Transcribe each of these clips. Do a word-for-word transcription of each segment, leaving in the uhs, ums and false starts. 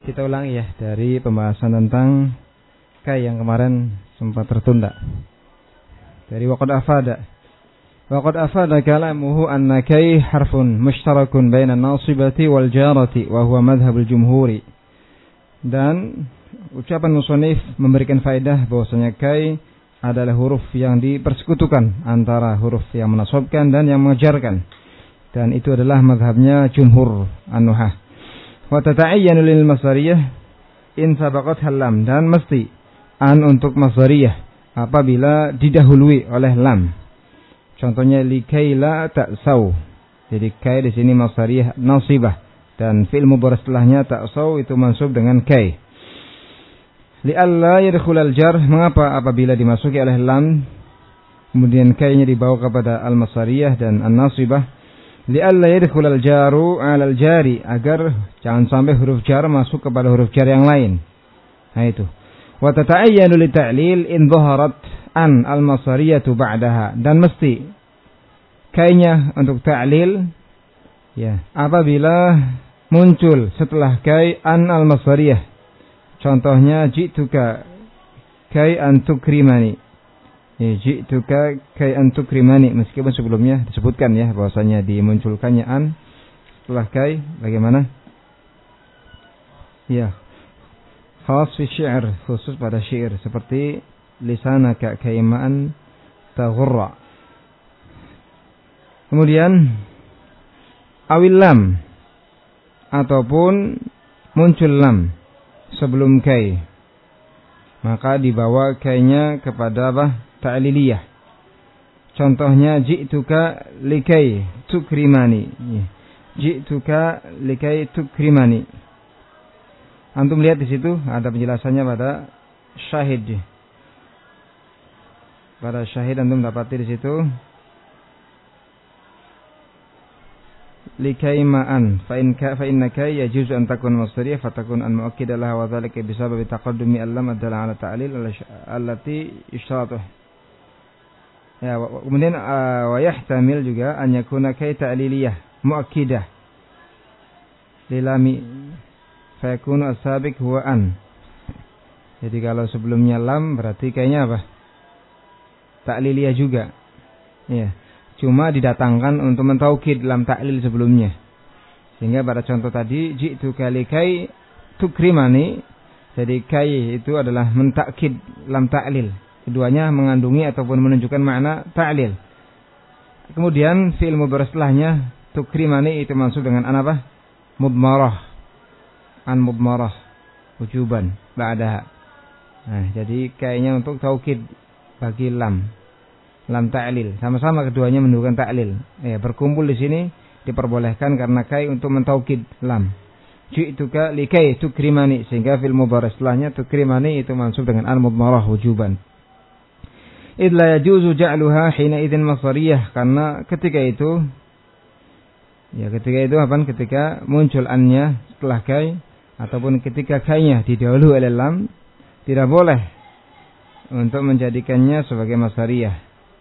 Kita ulangi ya dari pembahasan tentang kai yang kemarin sempat tertunda. Dari waqad afada. Waqad afada kalamuhu anna kai harfun mushtarakun baina an-nasibati wal jarati wa huwa madhhabul jumhuri. Dan ucapan musannif memberikan faedah bahwasanya kai adalah huruf yang dipersekutukan antara huruf yang menasabkan dan yang mengejarkan. Dan itu adalah madhabnya jumhur an-nuhah. Wa tata'ayyanu lil masdariyah in sabaqatha lam, dan mesti an untuk masdariyah apabila didahului oleh lam. Contohnya likai la ta'sau. Jadi kai di sini masdariyah nasibah dan fi'il mudhari setelahnya ta'sau itu mansub dengan kai. Li alla yadkhulal jar, mengapa apabila dimasuki oleh lam kemudian kai-nya dibawa kepada al-masdariyah dan an-nasibah? Li'alla yadkhulal jaru 'alal jari, agar jangan sampai huruf jar masuk kepada huruf jar yang lain. Nah itu. Wa tata'ayyanu li ta'lil in dhaharat an al-masariyatu ba'daha, dan mesti kainya untuk ta'lil ya apabila muncul setelah kai an al-masariyah. Contohnya ji'tuka kai an tukrimani. Ya, ji'tuka kai an tukrimani, meskipun sebelumnya disebutkan ya bahwasanya dimunculkannya an setelah kai bagaimana? Ya. Khas fi syi'r, khusus pada syair seperti lisanaka kaiman taghurra. Kemudian awil lam, ataupun muncul lam sebelum kai, maka dibawa kainya kepada apa? Ta'liliyah. Contohnya ji'tuka likai tukrimani. Ji'tuka likai tukrimani. Antum lihat di situ ada penjelasannya pada syahid. Pada syahid antum dapati di situ likai ma'an fa in ka fa innaka yajuzu an takun masdariyah fatakun an mu'akkidah laha wa dhalika bisabab taqaddumi al-lam adalla ala ta'lil allati ishtaratuh. Ya, kemudian uh, wa yahtamil juga an yakuna kai ta'liliyah mu'akkidah lilami fa yakunu as-sabiq huwa an. Jadi kalau sebelumnya lam berarti kayaknya apa? Ta'liliyah juga. Ya. Cuma didatangkan untuk mentaukid lam ta'lil sebelumnya. Sehingga pada contoh tadi ji'tu kalikai tukrimani, jadi kai itu adalah mentakkid lam ta'lil. Keduanya mengandungi ataupun menunjukkan makna ta'lil. Kemudian fi'il mudhari setelahnya tukrimani itu mansub dengan an apa? Mudmarah. An mudmarah wujuban ba'daha. Nah, jadi kayaknya untuk taukid bagi lam. Lam ta'lil, sama-sama keduanya menunjukkan ta'lil. Ya, berkumpul di sini diperbolehkan karena kai untuk mentaukid lam. Ji'tuka likai tukrimani, sehingga fil mudhari setelahnya tukrimani itu mansub dengan al mudmarah wujuban. Idla yajuzu ja'luha hina idzin masdariyah, karena ketika itu ya ketika itu apa? Ketika muncul annya setelah kai ataupun ketika kainya didahului oleh lam, tidak boleh untuk menjadikannya sebagai masdariyah.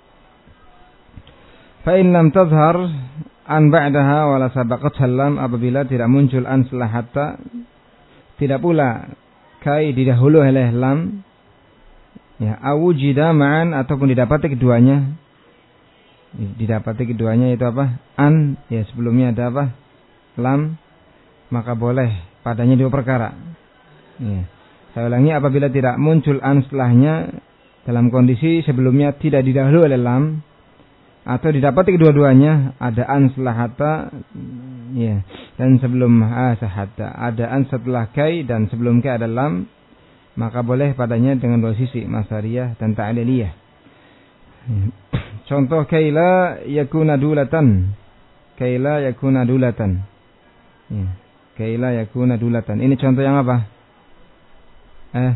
Fa in lam tadhhar an ba'daha wala sabaqatha lam, apabila tidak muncul an setelah hatta, tidak pula kai didahului oleh lam, ya awujida ma'an, ataupun didapati keduanya. Didapati keduanya itu apa? An, ya sebelumnya ada apa? Lam, maka boleh padanya dua perkara. Ya. Saya ulangi, apabila tidak muncul an setelahnya dalam kondisi sebelumnya tidak didahului oleh lam, atau didapati kedua-duanya ada an setelah hatta, ya, dan sebelum ah, hatta ada an setelah kai dan sebelum kai ada lam, maka boleh padanya dengan dua sisi, masdariyah dan ta'liliyah. Contoh kaila yakuna dulatan. Kaila yakuna dulatan. Ya. Kaila yakuna dulatan. Ini contoh yang apa? Eh.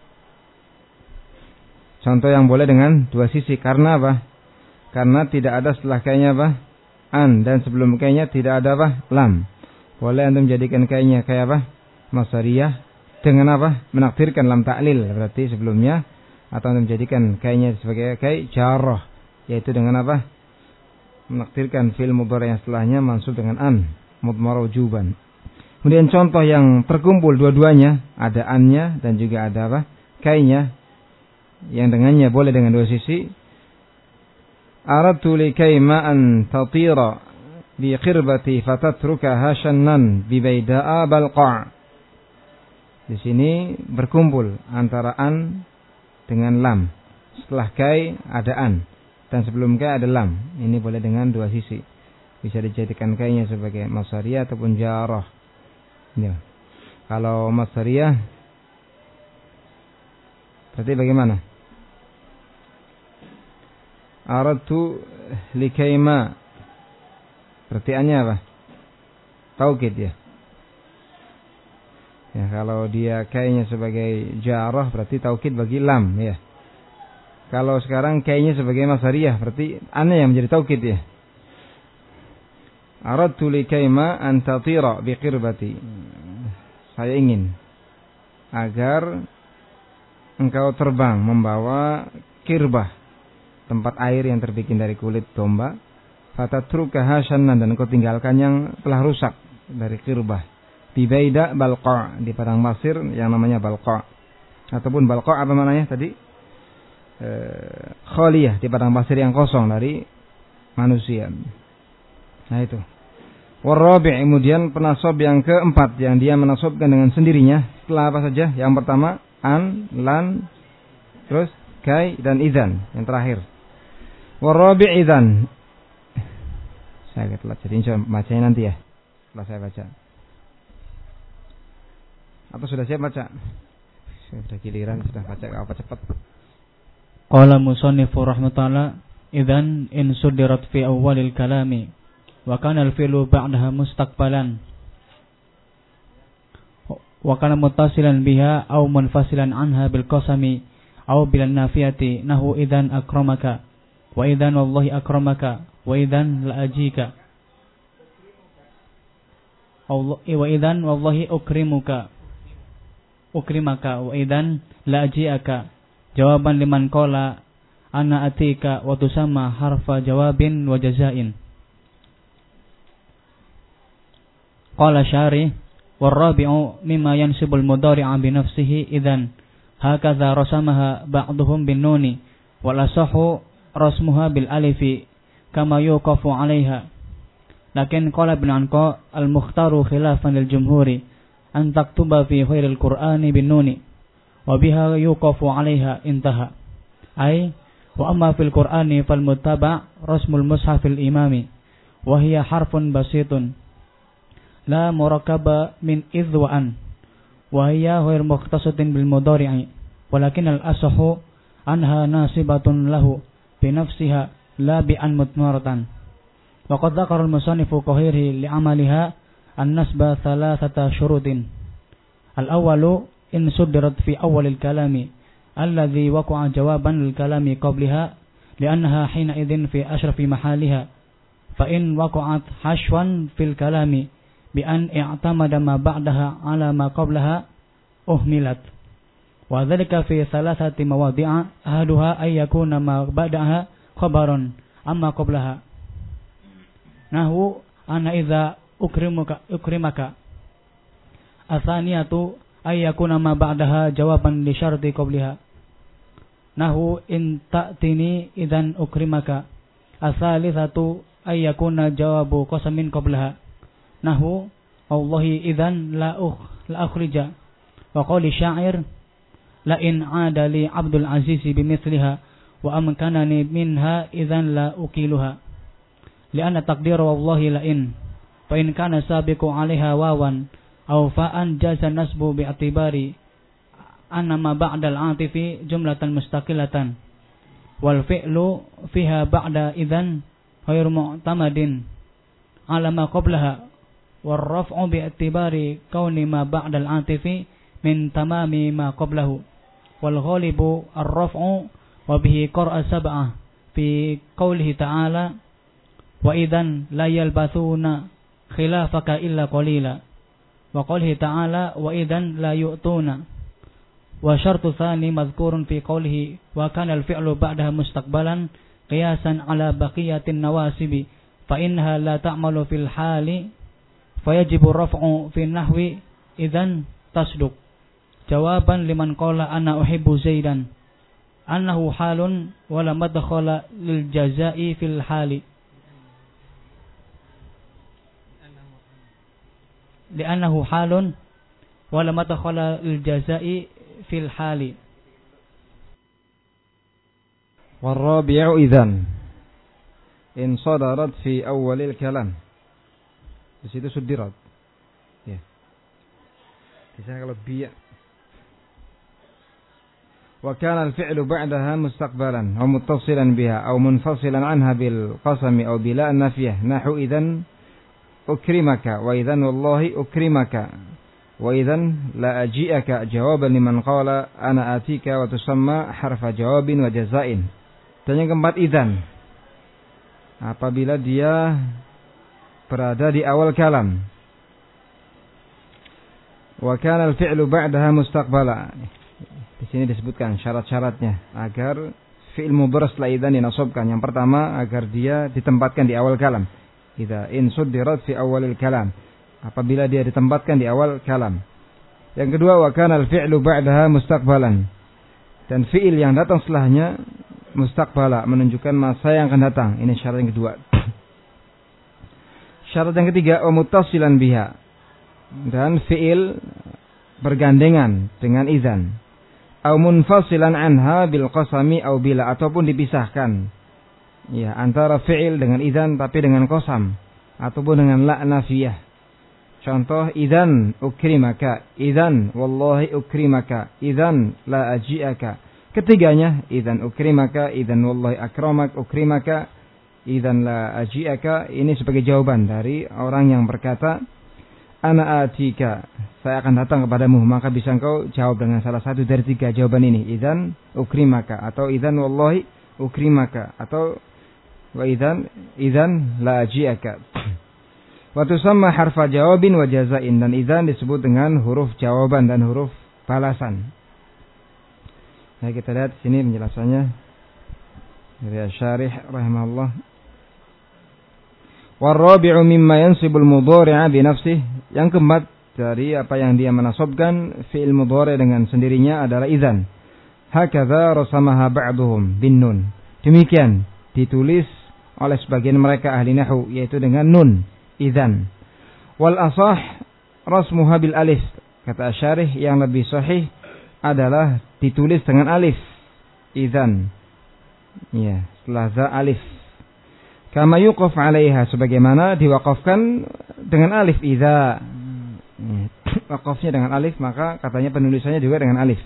Contoh yang boleh dengan dua sisi. Karena apa? Karena tidak ada setelah kainya apa? An, dan sebelum kainya tidak ada apa? Lam. Boleh antum menjadikan kainya kayak apa? Masdariyah dengan apa? Menakdirkan lam ta'lil, berarti sebelumnya, atau menjadikan kainya sebagai kai jarrah, yaitu dengan apa? Menakdirkan fi'il mudhari yang setelahnya mansub dengan an, mudmar wujuban. Kemudian contoh yang terkumpul dua-duanya, ada annya dan juga ada apa? Kainya, yang dengannya boleh dengan dua sisi. Aradtu likay ma'an tatira bi qirbati fatatrukaha shannan bi bayda'a balqa'. Di sini berkumpul antara an dengan lam. Setelah kai ada an dan sebelum kai ada lam. Ini boleh dengan dua sisi. Bisa dijadikan kainya sebagai masdariyah ataupun jarah. Ya. Kalau masdariyah berarti bagaimana? Aradtu likaima. Berarti annya apa? Taukid ya. Ya, kalau dia kainya sebagai jarah berarti taukid bagi lam ya. Kalau sekarang kainya sebagai masdariyah berarti annya yang menjadi taukid ya. Aradtu likaima an tatira bi qirbati. Saya ingin agar engkau terbang membawa kirbah, tempat air yang terbikin dari kulit domba. Fatatrukaha shannan, dan engkau tinggalkan yang telah rusak dari kirbah. Bi baida balqa, di padang pasir yang namanya balqa. Ataupun balqa apa namanya tadi? E, khaliyah, di padang pasir yang kosong dari manusia. Nah itu. Warabi', kemudian penasab yang keempat yang dia menasabkan dengan sendirinya setelah apa saja? Yang pertama an, lan, terus kai dan idzan yang terakhir. Warabi' idzan. Saya agak telat jadi insya Allah bacanya nanti ya. Setelah saya baca. Atau sudah siap baca? Sudah giliran sudah baca apa cepat. Qala musannifu rahmatullah idzan in sudirat fi awwalil kalami wa kana al-fi'lu ba'daha mustaqbalan wa kana muttasilan biha aw munfasilan anha bil qasami aw bil nafiyati nahu idzan akramaka wa idzan wallahi akramaka wa idzan la ajika Allah wa idzan wallahi ukrimuka ukrimaka wa idzan la ajiaka jawaban liman qala ana atika wa tusamma harfa jawabin wa jazain. Qala syari warabi'u mimma yansibul mudhari'a bi nafsihi idzan hakadha rasamaha ba'dhum bin nuni wal asahu rasmuha bil alifi kama yuqafu 'alaiha. Lakin qala ibn Anqa al mukhtaru khilafan lil jumhuri an taktuba fi ghairil qur'ani bin nuni wa biha yuqafu 'alaiha intaha. Ay wa amma fil qur'ani fal muttaba' rasmul mushafil imami wa hiya harfun basitun la murakkaba min idh wa an wa hiya ghair mukhtasatin bil mudhari'i walakin al asahu anha nasibatun lahu bi nafsiha la bi an mutmaratan wa qad dzakara al musannifu qahiri li amaliha an nasba thalathata syurutin. Al awwalu in sudirat fi awwal al kalami alladhi waqa'a jawaban lil kalami qablaha li'annaha hina idzin fi ashrafi mahaliha fa in waqa'at hashwan fil kalami bi an i'tamada ma ba'daha ala ma qablaha uhmilat wa dhalika fi thalathati mawadhi'a ahaduha ay yakuna ma ba'daha khabaran amma qablaha nahu ana idza ukrimuka ukrimaka athaniyatu ay yakuna ma ba'daha jawaban li syarti qablaha nahu in ta'tini idzan ukrimaka atsalitsatu ay yakuna jawabu qasamin qablaha nahu wallahi idzan la ukh la akhrija wa qali sya'ir la in 'ada li Abdul Aziz bimithliha wa amkanani minha idzan la ukiluha li'anna taqdir wallahi la in fa in kana sabiqu 'alaiha wawan aw fa'an jaza nasbu bi'tibari anna ma ba'da al-'atifi jumlatan mustaqilatan wal fi'lu fiha ba'da idzan ghairu mu'tamadin 'ala ma qablaha والرفع باعتبار كون ما بعد العاطف من تمام ما قبله والغالب الرفع وبه قرأ سبعة في قوله تعالى وإذا لا يلبثون خلافك إلا قليلا وقوله تعالى وإذا لا يؤتون وشرط ثاني مذكور في قوله وكان الفعل بعدها مستقبلا قياسا على بقية النواسب فإنها لا تعمل في الحال fayajibu raf'u fi nahwi idzan tasduq. Jawaban liman qala ana uhibbu Zaidan annahu halun wa la madkhala lil jazaa'i fil hali. Li'annahu halun wa la madkhala lil jazaa'i fil hali. Warabi'u idzan in sadarat fi awwalil kalam. Di situ sudirat. Ya. Di sana kalau bi' wa kana al-fi'lu ba'daha mustaqbalan aw muttasilan biha aw munfasilan anha bil qasami aw bila nafiyah nahu idzan ukrimaka wa idzan wallahi ukrimaka wa idzan la aji'aka jawaban liman qala ana atika wa tusamma harfa jawabin wa jazain. Dan yang keempat idzan apabila dia berada di awal kalam. Wa kana al-fi'lu ba'daha mustaqbala. Di sini disebutkan syarat-syaratnya agar fi'il mudhari setelah idzan dinasobkan. Yang pertama agar dia ditempatkan di awal kalam. Idza in suddirat fi awalil kalam. Apabila dia ditempatkan di awal kalam. Yang kedua wa kana al-fi'lu ba'daha mustaqbalan. Dan fi'il yang datang setelahnya mustaqbala, menunjukkan masa yang akan datang. Ini syarat yang kedua. Syarat yang ketiga wa muttasilan biha. Dan fi'il bergandengan dengan idzan. Au munfasilan anha bil qasami au bila, ataupun dipisahkan ya antara fi'il dengan idzan tapi dengan qasam ataupun dengan la nafiyah. Contoh idzan ukrimaka, idzan wallahi ukrimaka, idzan la aji'aka. Ketiganya idzan ukrimaka, idzan wallahi akramak ukrimaka, idzan la aji'aka, ini sebagai jawaban dari orang yang berkata ana atika, saya akan datang kepadamu, maka bisa engkau jawab dengan salah satu dari tiga jawaban ini, idzan ukrimaka, atau idzan wallahi ukrimaka, atau wa idzan idzan la aji'aka. Wa tusamma harfa jawabin wa jazain, dan idzan disebut dengan huruf jawaban dan huruf balasan. Nah, kita lihat sini penjelasannya dari Asy-Syarih rahimahullah. Warabi'u mimma yansibul mudhari'a bi nafsihi, yang keempat dari apa yang dia menasobkan fi'il mudhari' dengan sendirinya adalah idzan. Hakadza rasamaha ba'dhum bin nun. Demikian ditulis oleh sebagian mereka ahli nahwu, yaitu dengan nun, idzan. Wal asah rasmuha bil alif. Kata Asy-Syarih, yang lebih sahih adalah ditulis dengan alif, idzan. Ya, setelah za alif. Kama yuqaf 'alaiha, sebagaimana diwaqafkan dengan alif idza. Waqafnya dengan alif, maka katanya penulisannya juga dengan alif.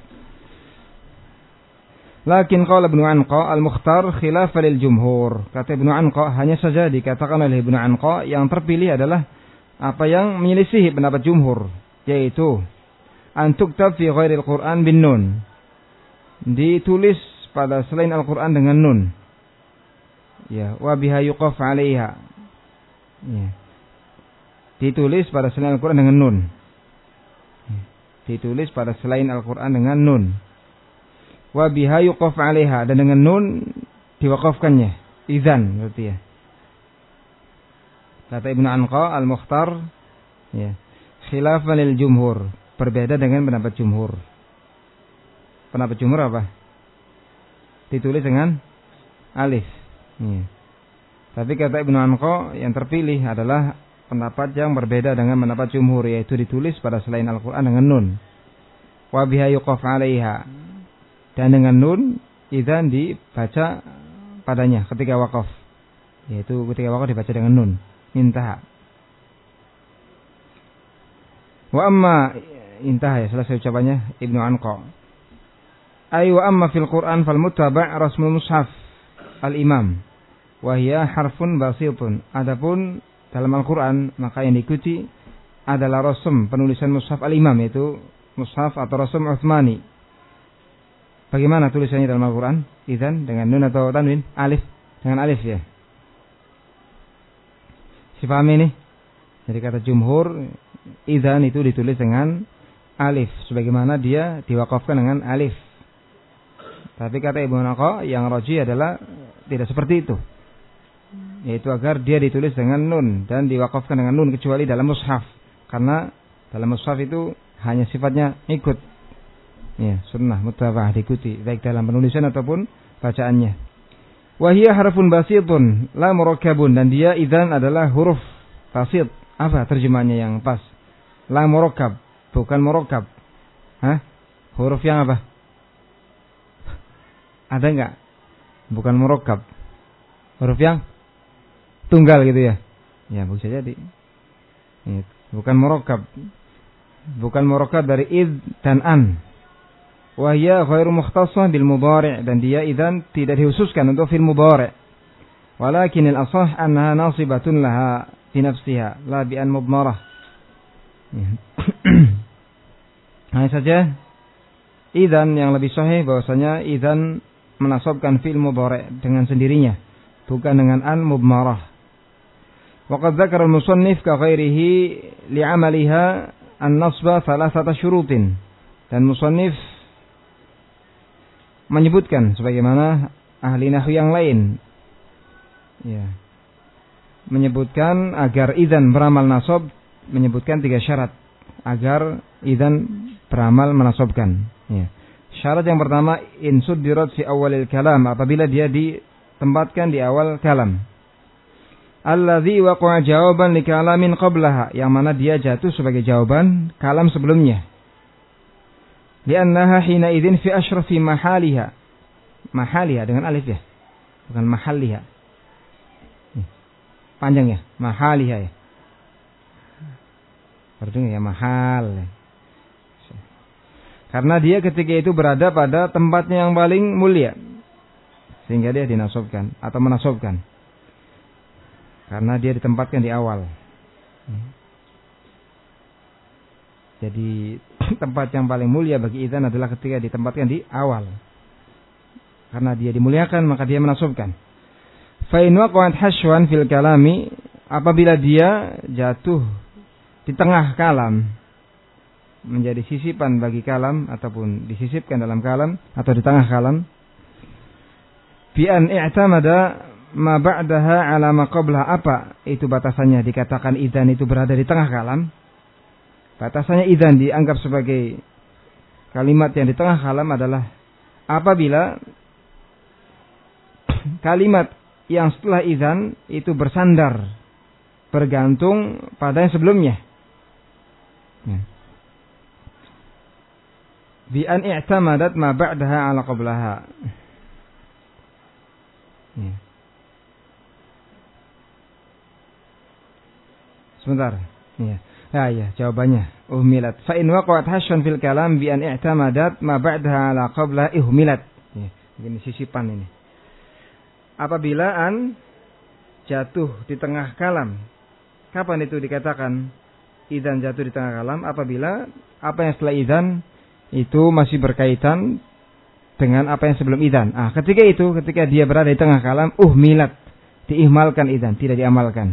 Lakin qala Ibnu Anqa al-mukhtar khilafan lil jumhur. Kata Ibnu Anqa, hanya saja dikatakan oleh Ibnu Anqa yang terpilih adalah apa yang menyelisihi pendapat jumhur, yaitu an tuktab fi ghairil Qur'an bin nun. Ditulis pada selain Al-Qur'an dengan nun. Ya, wa biha yuqaf 'alaiha. Ya. Ditulis pada selain Al-Qur'an dengan nun. Ya. Ditulis pada selain Al-Qur'an dengan nun. Wa biha yuqaf 'alaiha, dan dengan nun diwaqafkannya. Idzan berarti ya. Kata Ibnu Anqa al-Mukhtar, ya, khilafan lil jumhur, berbeda dengan pendapat jumhur. Pendapat jumhur apa? Ditulis dengan alif. Ya. Tapi kata Ibnu Anqa yang terpilih adalah pendapat yang berbeda dengan pendapat jumhur, yaitu ditulis pada selain Al-Qur'an dengan nun. Wa biha yuqaf 'alaiha, dan dengan nun idzan dibaca padanya ketika waqaf, yaitu ketika waqaf dibaca dengan nun. Intaha. Wa amma intaha, ya, selesai ucapannya Ibnu Anqa. Ay wa amma fil Qur'an fal muttaba' rasmul mushaf al-imam wa hiya harfun basitun. Adapun dalam Al-Qur'an maka yang diikuti adalah rasm penulisan mushaf al-imam, yaitu mushaf atau rasm Utsmani. Bagaimana tulisannya dalam Al-Qur'an? Idzan dengan nun atau tanwin? Alif, dengan alif ya. Dipahami ini? Jadi kata jumhur, idzan itu ditulis dengan alif, sebagaimana dia diwaqafkan dengan alif. Tapi kata Ibnu Anqa yang rajih adalah tidak seperti itu. yaitu agar dia ditulis dengan nun dan diwakafkan dengan nun kecuali dalam mushaf, karena dalam mushaf itu hanya sifatnya ikut, ya, sunnah mutaba'ah, diikuti baik dalam penulisan ataupun bacaannya. Wa hiya harfun basitun la murakkabun, dan dia idzan adalah huruf basit. Apa terjemahannya yang pas? La murakkab, bukan murakkab. Hah? Huruf yang apa? Ada enggak? Bukan murakkab. Huruf yang tunggal gitu ya. Ya, bisa jadi. Bukan murakkab. Bukan murakkab dari id dan an. Wa hiya ghairu mukhtassah bil mudhari', dan dia idzan tidak dikhususkan untuk fil mudhari'. Walakin al-ashah annaha nasibatun laha fi nafsiha la bi an mudmarah. Hanya saja idzan yang lebih sahih bahwasanya idzan menasabkan fi'il mudhari' dengan sendirinya, bukan dengan an mudmarah. Wa qad dzakara al-musannif ka ghairihi li'amaliha an-nasba thalathata syurutin. Dan musannif menyebutkan sebagaimana ahli nahwu yang lain, ya, menyebutkan agar idzan beramal nasab, menyebutkan tiga syarat agar idzan beramal menasabkan. Ya. Syarat yang pertama, insuddirat fi awalil kalam, apabila dia ditempatkan di awal kalam. Alladzi waqa'a jawaban li kalamin qablaha, yang mana dia jatuh sebagai jawaban kalam sebelumnya. Li'annaha hina idzin fi asyrafi mahaliha. Mahaliha dengan alif ya, bukan mahaliha. Panjang ya, mahaliha ya. Berdengar ya, mahal. Karena dia ketika itu berada pada tempatnya yang paling mulia, sehingga dia dinasabkan atau menasabkan. Karena dia ditempatkan di awal. Jadi tempat yang paling mulia bagi idzan adalah ketika ditempatkan di awal. Karena dia dimuliakan maka dia menasabkan. Fa in waqa'at hashwan fil kalami, apabila dia jatuh di tengah kalam, menjadi sisipan bagi kalam ataupun disisipkan dalam kalam atau di tengah kalam, bi an i'tamada ma ba'daha ala ma qablaha, apa itu batasannya dikatakan idzan itu berada di tengah kalam? Batasannya idzan dianggap sebagai kalimat yang di tengah kalam adalah apabila kalimat yang setelah idzan itu bersandar, bergantung pada yang sebelumnya. Ya. Bi an i'tamadat ma ba'daha ala qablaha. Ya. Sebentar. Ya. Ya, ya, jawabannya uhmilat. Fa in waqa'at hashwan fil kalam bi an i'tamadat ma ba'daha ala qabla ihmilat. Ya, ini sisipan ini. Apabila an jatuh di tengah kalam, kapan itu dikatakan idzan jatuh di tengah kalam? Apabila apa yang setelah idzan itu masih berkaitan dengan apa yang sebelum idzan. Ah, ketika itu, ketika dia berada di tengah kalam, uhmilat, diihmalkan idzan, tidak diamalkan.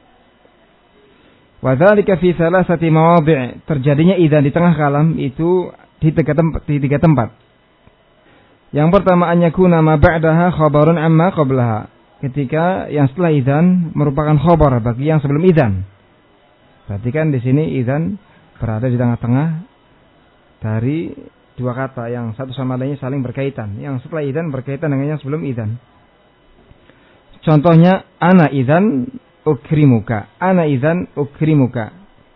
Wa dzalika fi thalathati mawadhi', terjadinya idzan di tengah kalam itu di tiga tempat, di tiga tempat. Yang pertama, an yakuna ma ba'daha khabarun amma qablaha, ketika yang setelah idzan merupakan khabar bagi yang sebelum idzan. Perhatikan di sini idzan berada di tengah-tengah dari dua kata yang satu sama lainnya saling berkaitan. Yang setelah idzan berkaitan dengan yang sebelum idzan. Contohnya, ana idzan ukrimuka, ana idzan ukrimuka.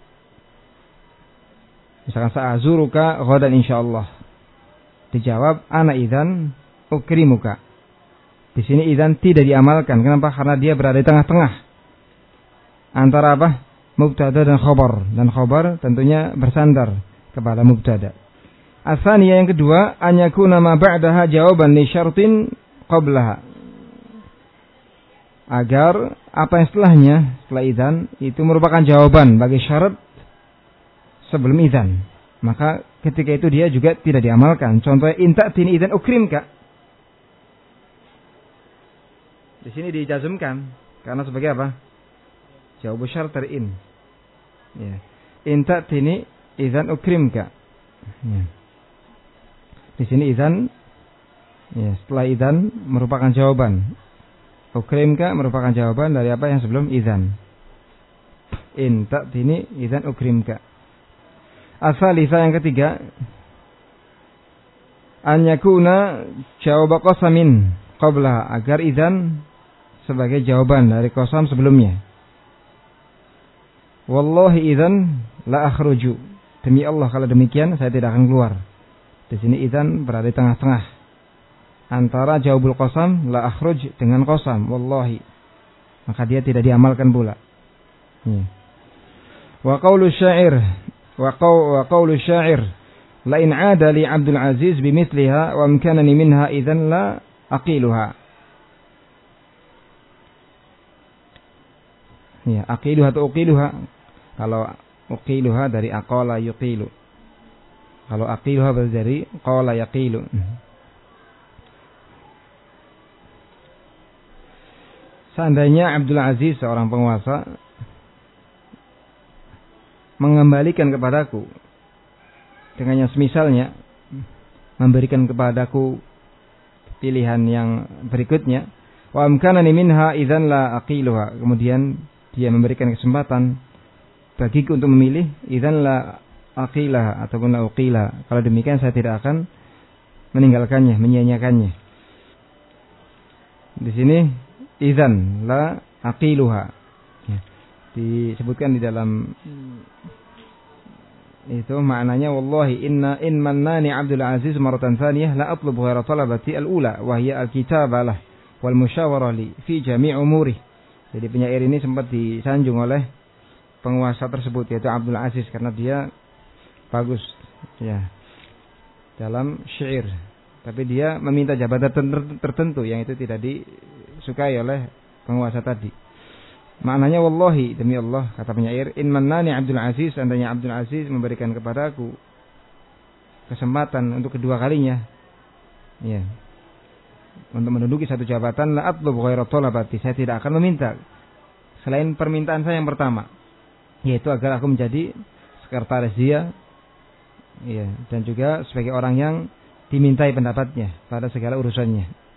Misalkan sa'azuruka ghadan insyaallah. Dijawab ana idzan ukrimuka. Di sini idzan tidak diamalkan. Kenapa? Karena dia berada di tengah-tengah antara apa? Mubtada dan khabar. Dan khabar tentunya bersandar kepada mubtada. As-tsaniyah, yang kedua, an yakuna ma ba'daha jawaban li syartin qablaha. Agar apa yang setelahnya, setelah idzan itu merupakan jawaban bagi syarat sebelum idzan. Maka ketika itu dia juga tidak diamalkan. Contohnya, inta'tini idzan ukrimka. Di sini dijazmkan karena sebagai apa? Jawab syarat in. Ya. Inta'tini idzan ukrimka. Ya. Di sini idzan, ya, setelah idzan merupakan jawaban. ukrimka merupakan jawaban dari apa yang sebelum idzan. In ta'tini idzan ukrimka. As-salisa yang ketiga, an yakuna jawab qasamin qabla, agar idzan sebagai jawaban dari qasam sebelumnya. Wallahi idzan la akhruju. Demi Allah kalau demikian saya tidak akan keluar. Di sini idzan berada di tengah-tengah antara jawabul qasam la akhruj dengan qasam wallahi. Maka dia tidak diamalkan pula. Ya. Wa qaulu syair wa qaulu syair la in 'ada li 'Abdul Aziz bimithliha wa amkanani minha idzan la aqiluha. Ya, aqiluha atau uqiluha. Kalau uqiluha dari aqala yuqilu. Kalau aqiluha dari qala yaqilu. Seandainya Abdul Aziz seorang penguasa mengembalikan kepadaku dengan yang semisalnya, memberikan kepadaku pilihan yang berikutnya, wa amkanani minha idzan la aqiluha, kemudian dia memberikan kesempatan bagiku untuk memilih, idzan la aqilaha ataupun la uqilaha, kalau demikian saya tidak akan meninggalkannya, menyia-nyiakannya. Di sini idzan la aqiluha disebutkan di dalam itu maknanya wallahi inna in mannani Abdul Aziz maratan thaniyah la atlubu ghaira talabati al-ula wa hiya al-kitaba lah wal musyawarah li fi jami' umuri. Jadi penyair ini sempat disanjung oleh penguasa tersebut yaitu Abdul Aziz karena dia bagus ya dalam syair, tapi dia meminta jabatan tertentu yang itu tidak disukai oleh penguasa tadi. Maknanya wallahi demi Allah kata penyair in mannani Abdul Aziz, seandainya Abdul Aziz memberikan kepadaku kesempatan untuk kedua kalinya ya untuk menduduki satu jabatan la atlubu ghaira talabati, saya tidak akan meminta selain permintaan saya yang pertama, yaitu agar aku menjadi sekretaris dia ya, dan juga sebagai orang yang dimintai pendapatnya pada segala urusannya.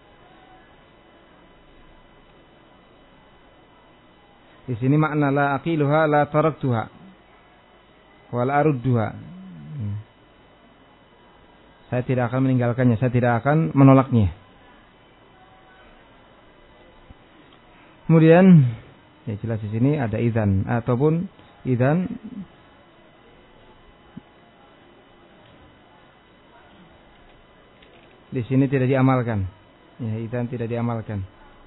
Di sini makna la aqiluha la taraktuha wa la arudduha. Hmm. Saya tidak akan meninggalkannya, saya tidak akan menolaknya. Kemudian ya jelas di sini ada idzan ataupun idzan di sini tidak diamalkan. Ya, idzan tidak diamalkan.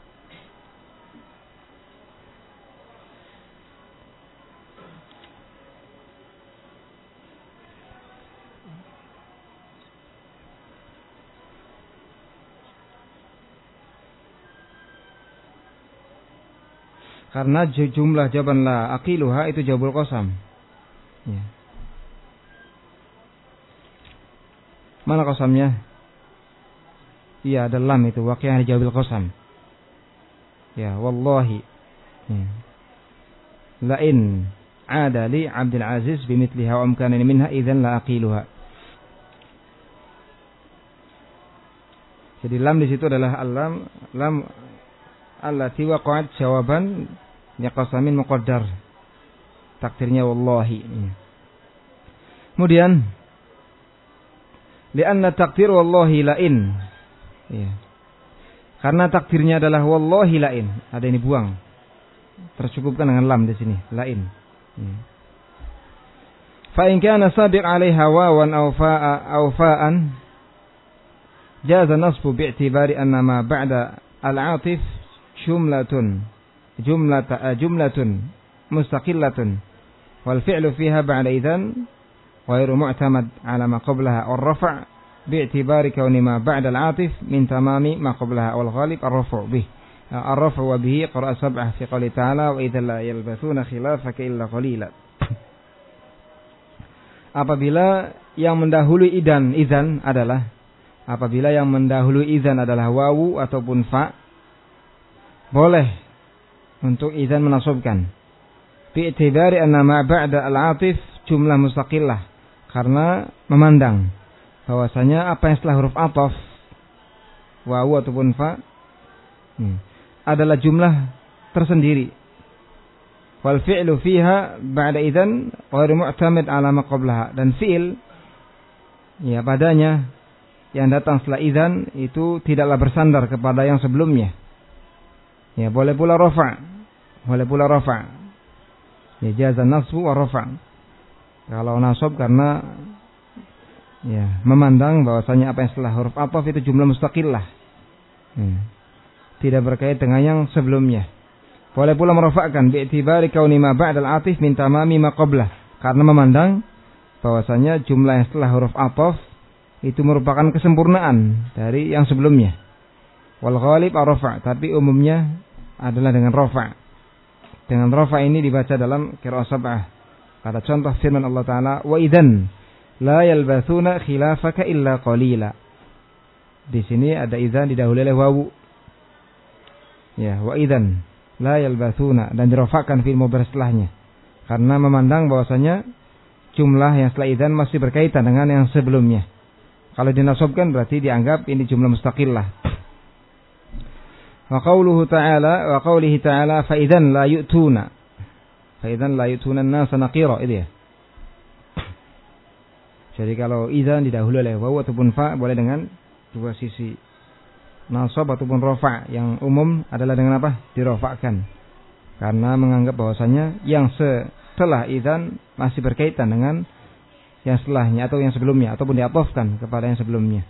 Karena jumlah jawaban la aqiluha itu jawabul qasam. Ya. Mana qasamnya? Iya, ada lam itu waqi'ah jawabul qasam. Ya, wallahi. Ya. La in 'ada li 'Abdul Aziz bimithliha wa amkanani minha idzan la aqiluha. Jadi lam di situ adalah alam lam allati waqa'at jawaban ya qasamin muqaddar, takdirnya wallahi. Kemudian lianna takdir wallahi lain ya. Karena takdirnya adalah wallahi lain, ada ini buang, tercukupkan dengan lam di sini lain ya. Fa in kana sabiq 'alaiha wawan aw fa'a aw fa'an jaza nasbu bi'tibari anna ma ba'da al-'atif jumlatun jumlata jumlatun mustaqillatun wal fi'lu fiha ba'da idzan ghairu mu'tamad 'ala ma qablaha wal raf' bi'tibari kauni ma ba'da al-'atif min tamami ma qablaha wal ghalib ar-raf' bih ar-raf' wa bihi qira'a sab'ah fi qouli ta'ala wa idza la yalbathuna khilafaka illa qalila. Apabila yang mendahului idan idzan adalah apabila yang mendahului idzan adalah wawu ataupun fa, boleh untuk idzan menasabkan bi'tibari anna ma ba'da al-'atif jumlah mustaqillah, karena memandang bahwasanya apa yang setelah huruf ataf wawu ataupun fa hmm, adalah jumlah tersendiri. Wal fi'lu fiha ba'da idzan ghairu mu'tamid 'ala ma qablaha. Dan fi'il ya padanya yang datang setelah idzan itu tidaklah bersandar kepada yang sebelumnya. Ya, boleh pula rafa'. Boleh pula rafa'. Ya, jaza nasbu wa rafa'. Kalau nasab karena ya, memandang bahwasanya apa yang setelah huruf athaf itu jumlah mustaqillah. Ya, tidak berkait dengan yang sebelumnya. Boleh pula merofakkan bi'tibari kauni ma ba'dal atif min tamami ma qablah, karena memandang bahwasanya jumlah yang setelah huruf athaf itu merupakan kesempurnaan dari yang sebelumnya. Wal ghalib ar-rafa', tapi umumnya adalah dengan rafa'. Dengan rafa' ini dibaca dalam qiraah sab'ah. Kata contoh firman Allah Ta'ala, wa idzan la yalbathuna khilafaka illa qalila. Di sini ada idzan didahului oleh wawu. Ya, wa idzan la yalbathuna, dan dirofakkan fi'il mudhari setelahnya karena memandang bahwasanya jumlah yang setelah idzan masih berkaitan dengan yang sebelumnya. Kalau dinasabkan berarti dianggap ini jumlah mustaqillah. Wa qauluhu ta'ala wa qaulihi ta'ala fa idzan la yu'tuna fa idzan la yu'tuna an-nasa naqira, itu ya. Jadi kalau idzan didahului oleh wawu ataupun fa boleh dengan dua sisi, nasab ataupun rafa'. Yang umum adalah dengan apa? Dirofakkan. Karena menganggap bahwasanya yang setelah idzan masih berkaitan dengan yang setelahnya atau yang sebelumnya, ataupun diathafkan kepada yang sebelumnya.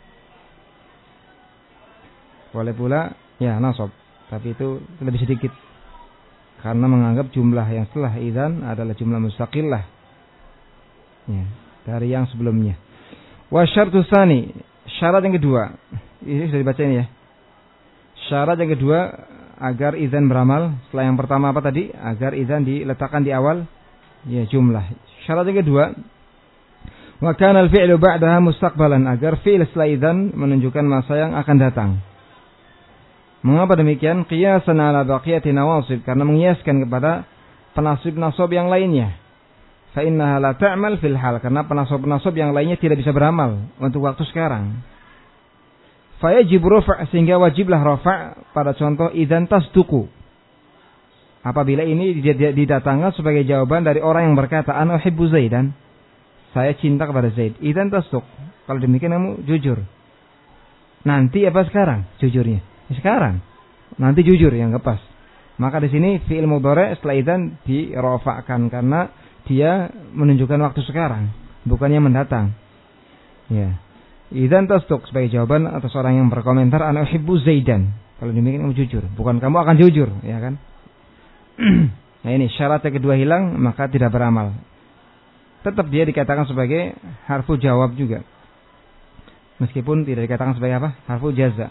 Boleh pula ya nasab, tapi itu lebih sedikit. Karena menganggap jumlah yang setelah idzan adalah jumlah mustaqillah. Ya, dari yang sebelumnya. Wa syartu tsani, syarat yang kedua. Ini sudah dibaca ini ya. Syarat yang kedua agar idzan beramal setelah yang pertama apa tadi? Agar idzan diletakkan di awal ya jumlah. Syarat yang kedua, wa kana al-fi'lu ba'daha mustaqbalan, agar fi'il setelah idzan menunjukkan masa yang akan datang. Mengapa demikian? Qiyasan ala baqiyati nawasib, karena mengiaskan kepada penasib-nasab yang lainnya. Fa innaha la ta'mal fil hal, karena penasab-nasab yang lainnya tidak bisa beramal untuk waktu sekarang. Fayajib rafa', sehingga wajiblah rafa' pada contoh idzan tasduqu. Apabila ini didatangkan sebagai jawaban dari orang yang berkata ana uhibbu Zaidan, saya cinta kepada Zaid. Idzan tasduq. Kalau demikian kamu jujur. Nanti apa sekarang? Jujurnya sekarang. Nanti jujur yang pas. Maka di sini fi'il mudhari' setelah idzan dirafa'kan karena dia menunjukkan waktu sekarang, bukannya mendatang. Ya. Idzan tasduq sebagai jawaban atas orang yang berkomentar ana uhibbu Zaidan. Kalau demikian kamu jujur, bukan kamu akan jujur, ya kan? Nah ini syarat yang kedua hilang, maka tidak beramal. Tetap dia dikatakan sebagai harfu jawab juga. Meskipun tidak dikatakan sebagai apa? Harfu jaza.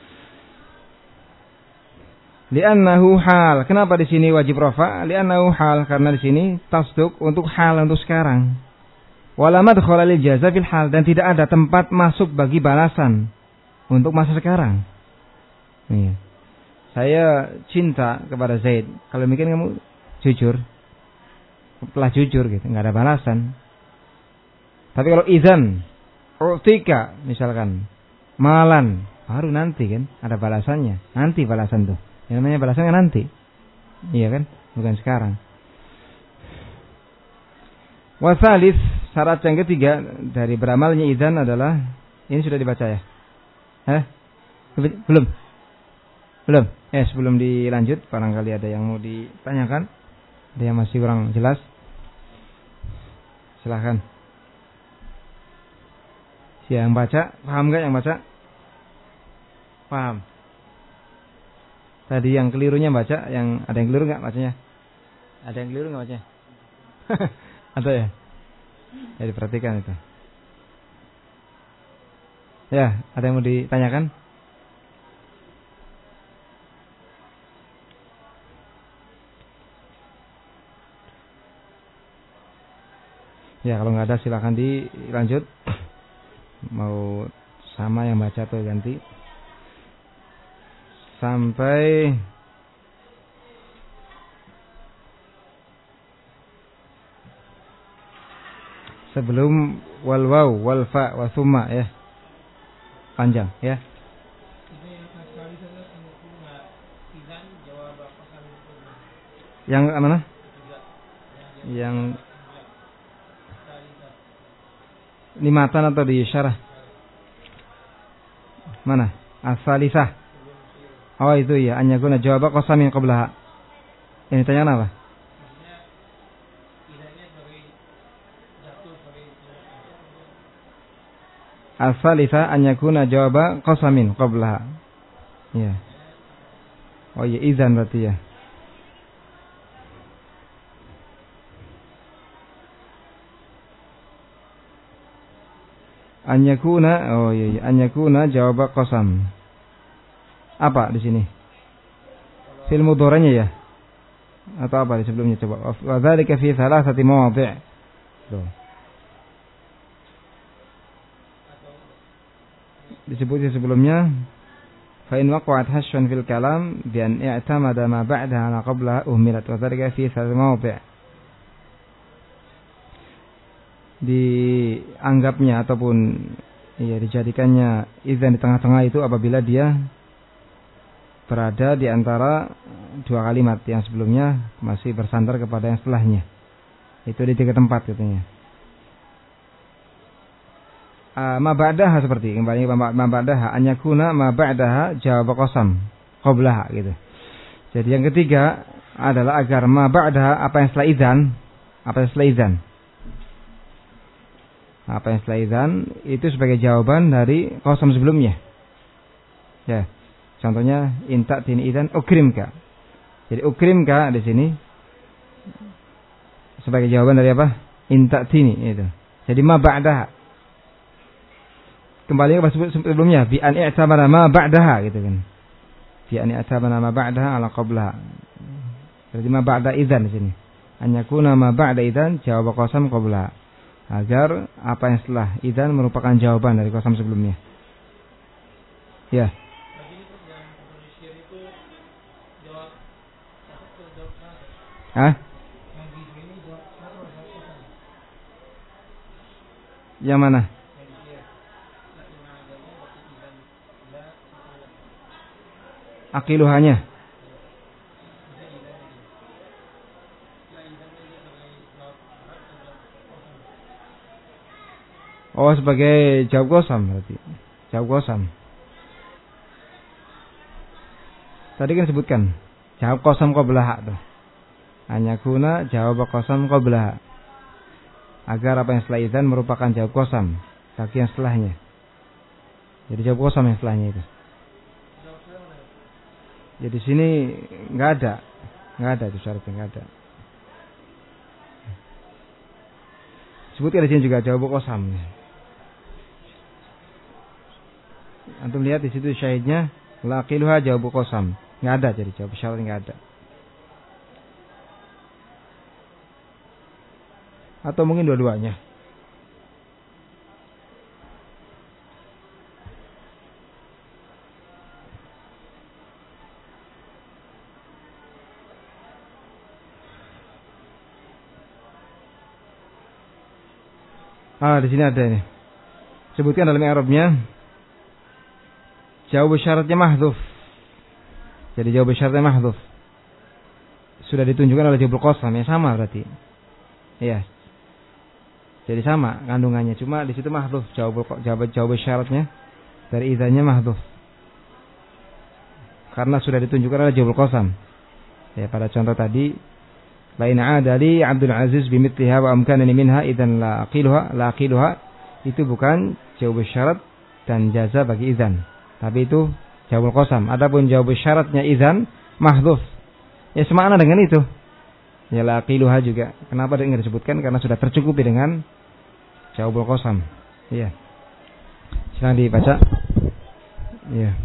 Li'annahu hal. Kenapa di sini wajib rafa? Li'annahu hal, karena di sini tasduq untuk hal, untuk sekarang. Wala madkhala lil jaza fil hal, dan tidak ada tempat masuk bagi balasan untuk masa sekarang. Iya. Saya cinta kepada Zaid. Kalau mungkin kamu jujur, telah jujur gitu, enggak ada balasan. Tapi kalau idzan, utika misalkan, malan, baru nanti kan ada balasannya. Nanti balasan tuh. Yang namanya balasannya nanti. Iya kan? Bukan sekarang. Wasalis, syarat yang ketiga dari beramalnya idzan adalah, ini sudah dibaca ya? Hah? Belum? Belum? Ya, sebelum dilanjut, barangkali ada yang mau ditanyakan, ada yang masih kurang jelas, silahkan. Siapa yang baca? Paham gak yang baca? Paham. Tadi yang kelirunya baca, yang ada yang keliru gak bacanya? Ada yang keliru gak bacanya? Ada ya? Ya diperhatikan itu. Ya, ada yang mau ditanyakan? Ya, kalau nggak ada silakan dilanjut. Mau sama yang baca atau ganti? Sampai sebelum wal waw wal fa wa thumma ya. Panjang ya. Yang mana? Yang di matan atau di syarah? Mana? As-salisah. Oh itu ya, an yakuna jawab qasamin qablaha. Ini tanya apa? As-salisah an yakuna jawab qasamin qablaha. Ya. Oh iya, izan berarti ya. An yakuna, oh iya, iya. An yakuna jawab qasam. Apa di sini? Fil mudhari'nya ya? Atau apa di sebelumnya coba? Wa dzalika fi thalathati mawadhi'. Tuh. Disebutnya sebelumnya fa in waqa'at hashwan fil kalam bi an i'tamada ma ba'daha ala qablaha uhmilat wa dzalika fi thalathati mawadhi'. Dianggapnya ataupun ya dijadikannya idzan di tengah-tengah itu apabila dia berada di antara dua kalimat yang sebelumnya masih bersandar kepada yang setelahnya. Itu di tiga tempat katanya. Uh, ma ba'daha seperti kembali ma ba'daha an yakuna ma ba'daha jawab qasam qablaha gitu. Jadi yang ketiga adalah agar ma ba'daha apa yang setelah idzan, apa yang setelah idzan. Apa yang setelah idzan itu sebagai jawaban dari qasam sebelumnya. Ya. Contohnya inta tin idzan ukrimka. Jadi ukrimka di sini sebagai jawaban dari apa? Inta tini itu. Jadi ma ba'daha. Kembali ke sebelumnya bi an i'tabana ma ba'daha gitu kan. Bi an i'tabana ma ba'daha ala qablaha. Jadi ma ba'da idzan di sini. An yakuna ma ba'da idzan jawab qasam qablaha. Agar apa yang setelah idzan merupakan jawaban dari qasam sebelumnya. Ya. Hah? Yang mana? Aqiluhanya. Oh, sebagai jawab qasam berarti. Jawab qasam. Tadi kan sebutkan jawab qasam qablaha tuh. Hanya guna jawab qasam qablaha. Agar apa yang setelah idzan merupakan jawab qasam bagi yang setelahnya. Jadi jawab qasam yang setelahnya itu. Jadi sini enggak ada. Enggak ada itu syaratnya, enggak ada. Sebutkan di sini juga jawab qasam. Antum lihat di situ syahidnya laqiluha jawab qasam. Enggak ada jadi jawab syarat enggak ada. Atau mungkin dua-duanya. Ah, di sini ada ini. Sebutkan dalam i'rabnya jawab syaratnya mahdhuf. Jadi jawab syaratnya mahdhuf. Sudah ditunjukkan oleh jawab qasam ya sama berarti. Iya. Jadi sama kandungannya, cuma di situ mahdhuf jawab jawab jawab syaratnya dari idzannya mahdhuf. Karena sudah ditunjukkan oleh jawab qasam. Ya pada contoh tadi lain adali Abdul Aziz bimithliha wa amkanani minha idzan la aqiluha la aqiluha itu bukan jawab syarat dan jaza bagi idzan. Tapi itu jawab qasam. Adapun jawab syaratnya idzan mahdhuf. Ya semakna dengan itu. Ya la aqiluha juga. Kenapa enggak disebutkan? Karena sudah tercukupi dengan jawabul qasam. Iya. Silakan dibaca. Iya.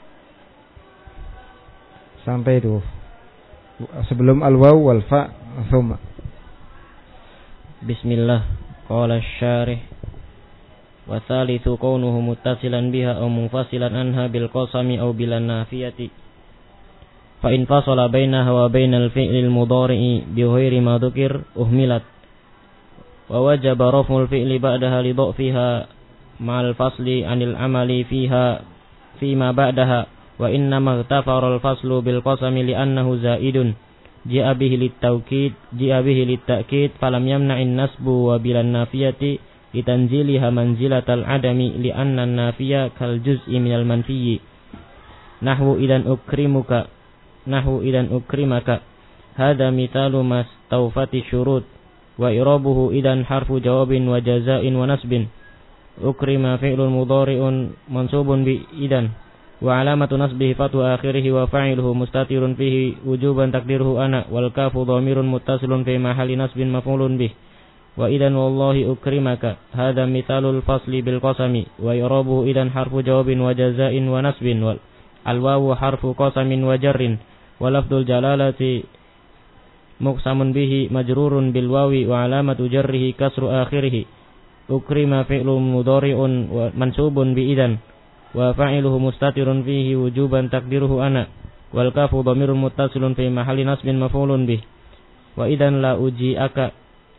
Sampai itu. Sebelum al-waw wal fa thumma. Bismillah. Qala asy-syarih wa thalithu kaunuhu muttasilan biha aw munfasilan anha bil qasami aw bil nafiyati. Fa in fasala bainaha wa bainal fi'lil mudhari'i bi ghairi ma dzukir uhmilat. Wa wajaba raf'ul fi'li ba'daha li dha'fiha ma'al fasli 'anil 'amali fiha fima ba'daha wa inna maghtafara al faslu bil qasami li annahu za'idun ji'a bihi lit-taukid ji'a bihi lit-ta'kid falam yamna'in nasbu wa bilan nafiyati litanziliha manzilatal adami li'anna an-nafiya kal juz'i minal manfiyyi nahwu idan ukrimuka nahwu idan ukrimaka hadha mithalu mastawfati syurut wa irabuhu idan harfu jawabin wa jazain wa nasbin ukrima fi'lun mudhari'un mansubun bi idan wa alamatu nasbihi fatu akhirih wa fa'iluhu mustatirun fihi wujuban takdiruhu ana wal kafu dhamirun muttasilun fi mahalli nasbin maf'ulun bih wa idan wallahi ukrimaka hadha mithalul fasli bil qasami wa irabuhu idan harfu jawabin wa jazain wa nasbin wal al wawu harfu qasamin wa jarrin wa lafdul jalalati muqsamun bihi majrurun bil wawi wa alamatu jarrihi kasru akhirih ukrima fi'lun mudhari'un wa mansubun bi idan wa fa'iluhu mustatirun fihi wujuban takdiruhu ana wal kafu dhamirun muttasilun fi mahalli nasbin maf'ulun bih wa idan la uji'aka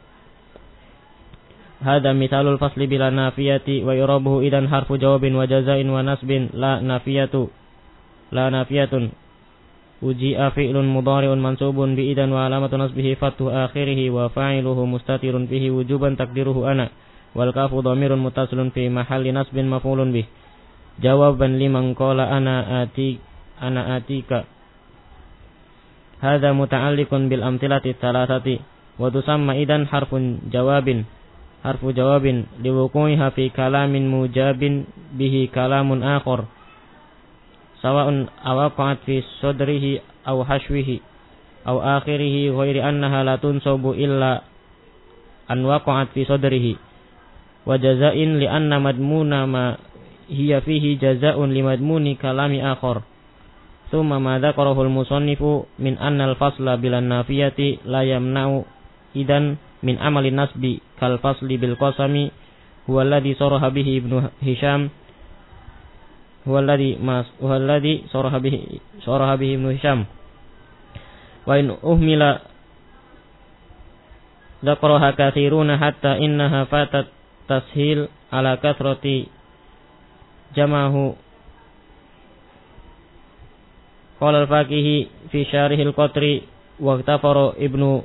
hadha mithalul fasli bila nafiyati wa irabuhu idan harfu jawabin wa jazain wa nasbin la nafiyatu la nafiyatun uji'a fi'lun mudhari'un mansubun bi idan wa alamatu nasbihi fathu akhirih wa fa'iluhu mustatirun fihi wujuban takdiruhu ana wal kafu dhamirun muttasilun fi mahalli nasbin maf'ulun bih jawaban liman qala ana ati ana atika hadza muta'alliqun bil amthilati thalathati wa tusamma idan harfun jawabin harfu jawabin liwuqu'iha fi kalamin mujabin bihi kalamun akhar sawa'un awaqa'at fi sadrihi aw hashwihi aw akhirih ghairi annaha la tunsabu illa an waqa'at fi sadrihi wa jazain li anna madmuna ma hiya fihi jazaa'un limadmuni kalami akhar thumma ma dzakarahu al-musannifu min anna al-fasla bilan nafiyati la yamna'u idan min amali nasbi kal fasli bil qasami huwa alladhi saraha bihi ibnu Hisham huwa alladhi mas huwa alladhi saraha bihi saraha bihi ibnu Hisham wa in uhmila dzakaraha katsiruna hatta innaha fatat tashil ala kathrati jamahu qala al-faqihi fi syarihil qatri wa iktafara ibnu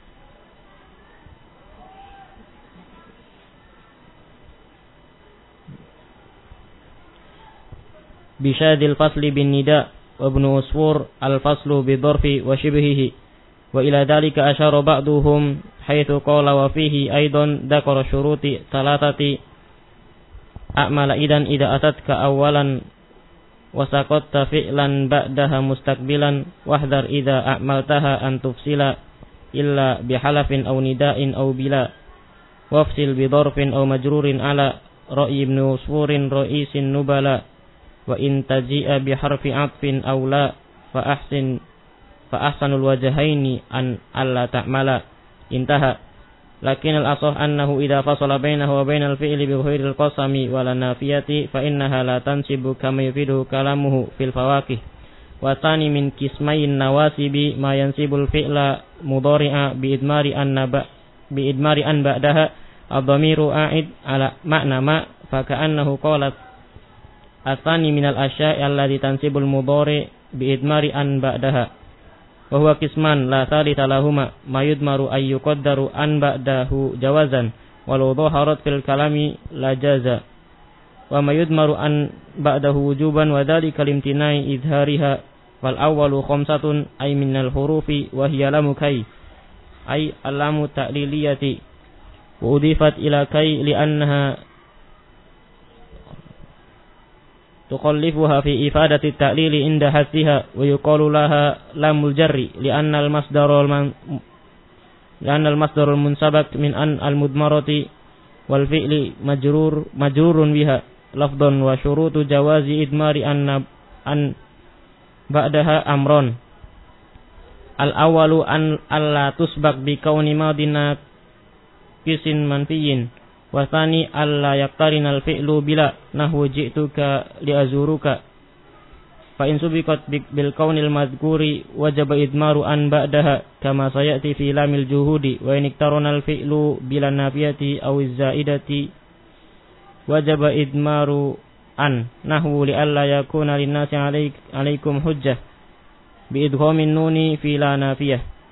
bishadil fasli bin nida wa ibnu usfur al-faslu bi dharfi wa shibhihi wa ila dhalika ashara ba'duhum haitsu qala wa fihi aidan dzakara syuruti salatati a'mala idan idza atatka awalan wa saqatta fi'lan ba'daha mustaqbilan wahdar idza a'maltaha an tufsila illa bihalafin aw nida'in aw bila wafsil bi dharfin aw majrurin ala ra'yi ibn usfurin ra'isin nubala wa in taji'a bi harfi 'atfin aw la fa ahsin fa ahsanul wajhaini an alla ta'mala intaha lakin al-asah annahu idza fasala bainahu wa bainal fi'li bi ghairil qasami wala nafiyati fa innaha la tansibu kama yufidu kalamuhu fil fawaqih wa tani min qismain nawasibi ma yansibul fi'la mudhari'a bi idmari an naba bi idmari an ba'daha ad-dhamiru a'id ala ma'na ma fa ka'annahu qalat atani minal asya'i allati tansibul mudhari bi idmari an ba'daha wa huwa qisman la thalitha lahuma ma yudmaru ay yuqaddaru an ba'dahu jawazan walau dhaharat fil kalami la jaza wa ma yudmaru an ba'dahu wujuban wa dhalika limtinai idhariha wal awwalu khamsatun ay minal hurufi wa hiya lamu kai ay alamu ta'liliyati wa udifat ila kai li annaha tuqallifuha fi ifadati ta'lili inda hasiha wa yuqalu laha lamul jarri li'anna al-masdarul man li'anna al-masdarul munsabak min an al-mudmarati wal fi'li majrur majrurun biha lafdhan wa syurutu jawazi idmari an an ba'daha amron al-awwalu an alla tusbak bi kauni madina kisin manfiyin wa tsani alla yaqtarinal fi'lu bila nahwu ji'tuka li'azuruka fa in subiqat bil kaunil madhkuri wajaba idmaru an ba'daha kama sayati fi lamil juhudi wa in iktaranal fi'lu bila nafiyati aw zaidati wajaba idmaru an nahwu li alla yakuna linnasi alaikum hujjah bi idghamin nuni fi la nafiyah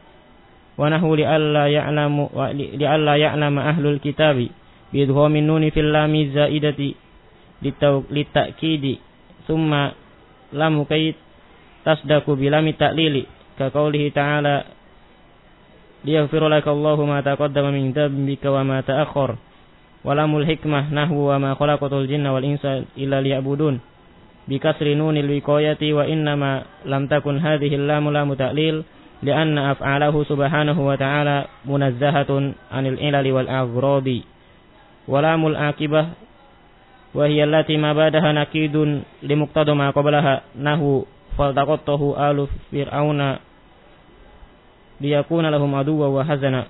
wa nahu li'alla ya'lamu wa li'alla ya'lama ahlul kitabi bi idghamin nuni fil lam zaidati litakidi thumma lam kay tasdaku bi lam ta'lili ka qoulihi ta'ala liyaghfira laka Allahu ma taqaddama min dhanbika wa ma ta'akhkhar wa lamul hikmah nahwu wa ma khalaqatul jinna wal insa illa liya'budun bi kasri nunil wiqayati wa innama lam takun hadhihi lamu lamu ta'lil li'anna af'alahu subhanahu wa ta'ala munazzahatun 'anil ilali wal aghradi wa lamul aqibah wa hiya allati ma ba'daha nakidun limuqtada ma qablaha nahwu faltaqatahu alu fir'auna liyakuna lahum aduwwa wa hazana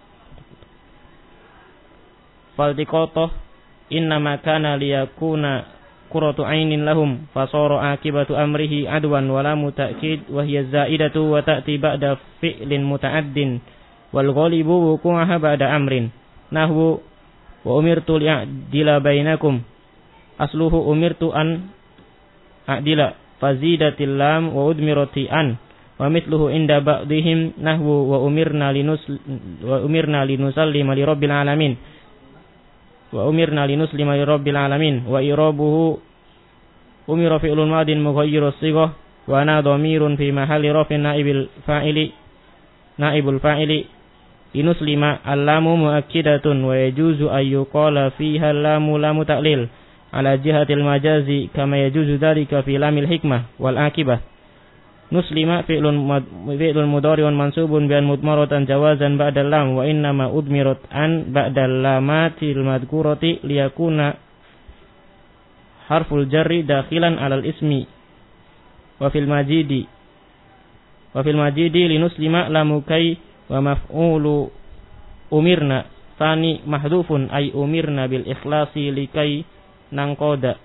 faltiqatah innama kana liyakuna qurratu ainin lahum fasara akibatu amrihi adwan wala muta'kid wa hiya zaidatu wa ta'ti ba'da fi'lin muta'addin wal ghalibu wuqu'aha ba'da amrin nahwu wa umirtu li'adila bainakum asluhu umirtu an a'dila fazidatil lam wa udmirati an wa mithluhu inda ba'dihim nahwu wa umirna linus wa umirna linusallima li rabbil alamin wa umirna linuslima li rabbil alamin wa irabuhu umira fi'lun madin mughayyirus sighah wa ana dhamirun fi mahalli rafin naibil fa'ili naibul fa'ili linuslima allamu muakkidatun wa yajuzu ayyuqala fiha allamu lamu ta'lil ala jihatil majazi kama yajuzu dhalika fi lamil hikmah wal akibah nuslima fi'lun fi'lun mudhari'un mansubun bi an mudmaratan jawazan ba'da lam wa inna ma udmirat an ba'da lamatil madhkurati liyakuna harful jarri dakhilan 'alal ismi wa fil majidi wa fil majidi linuslima lamu kai wa maf'ulu umirna tani mahdhufun ay umirna bil ikhlasi likai nangqoda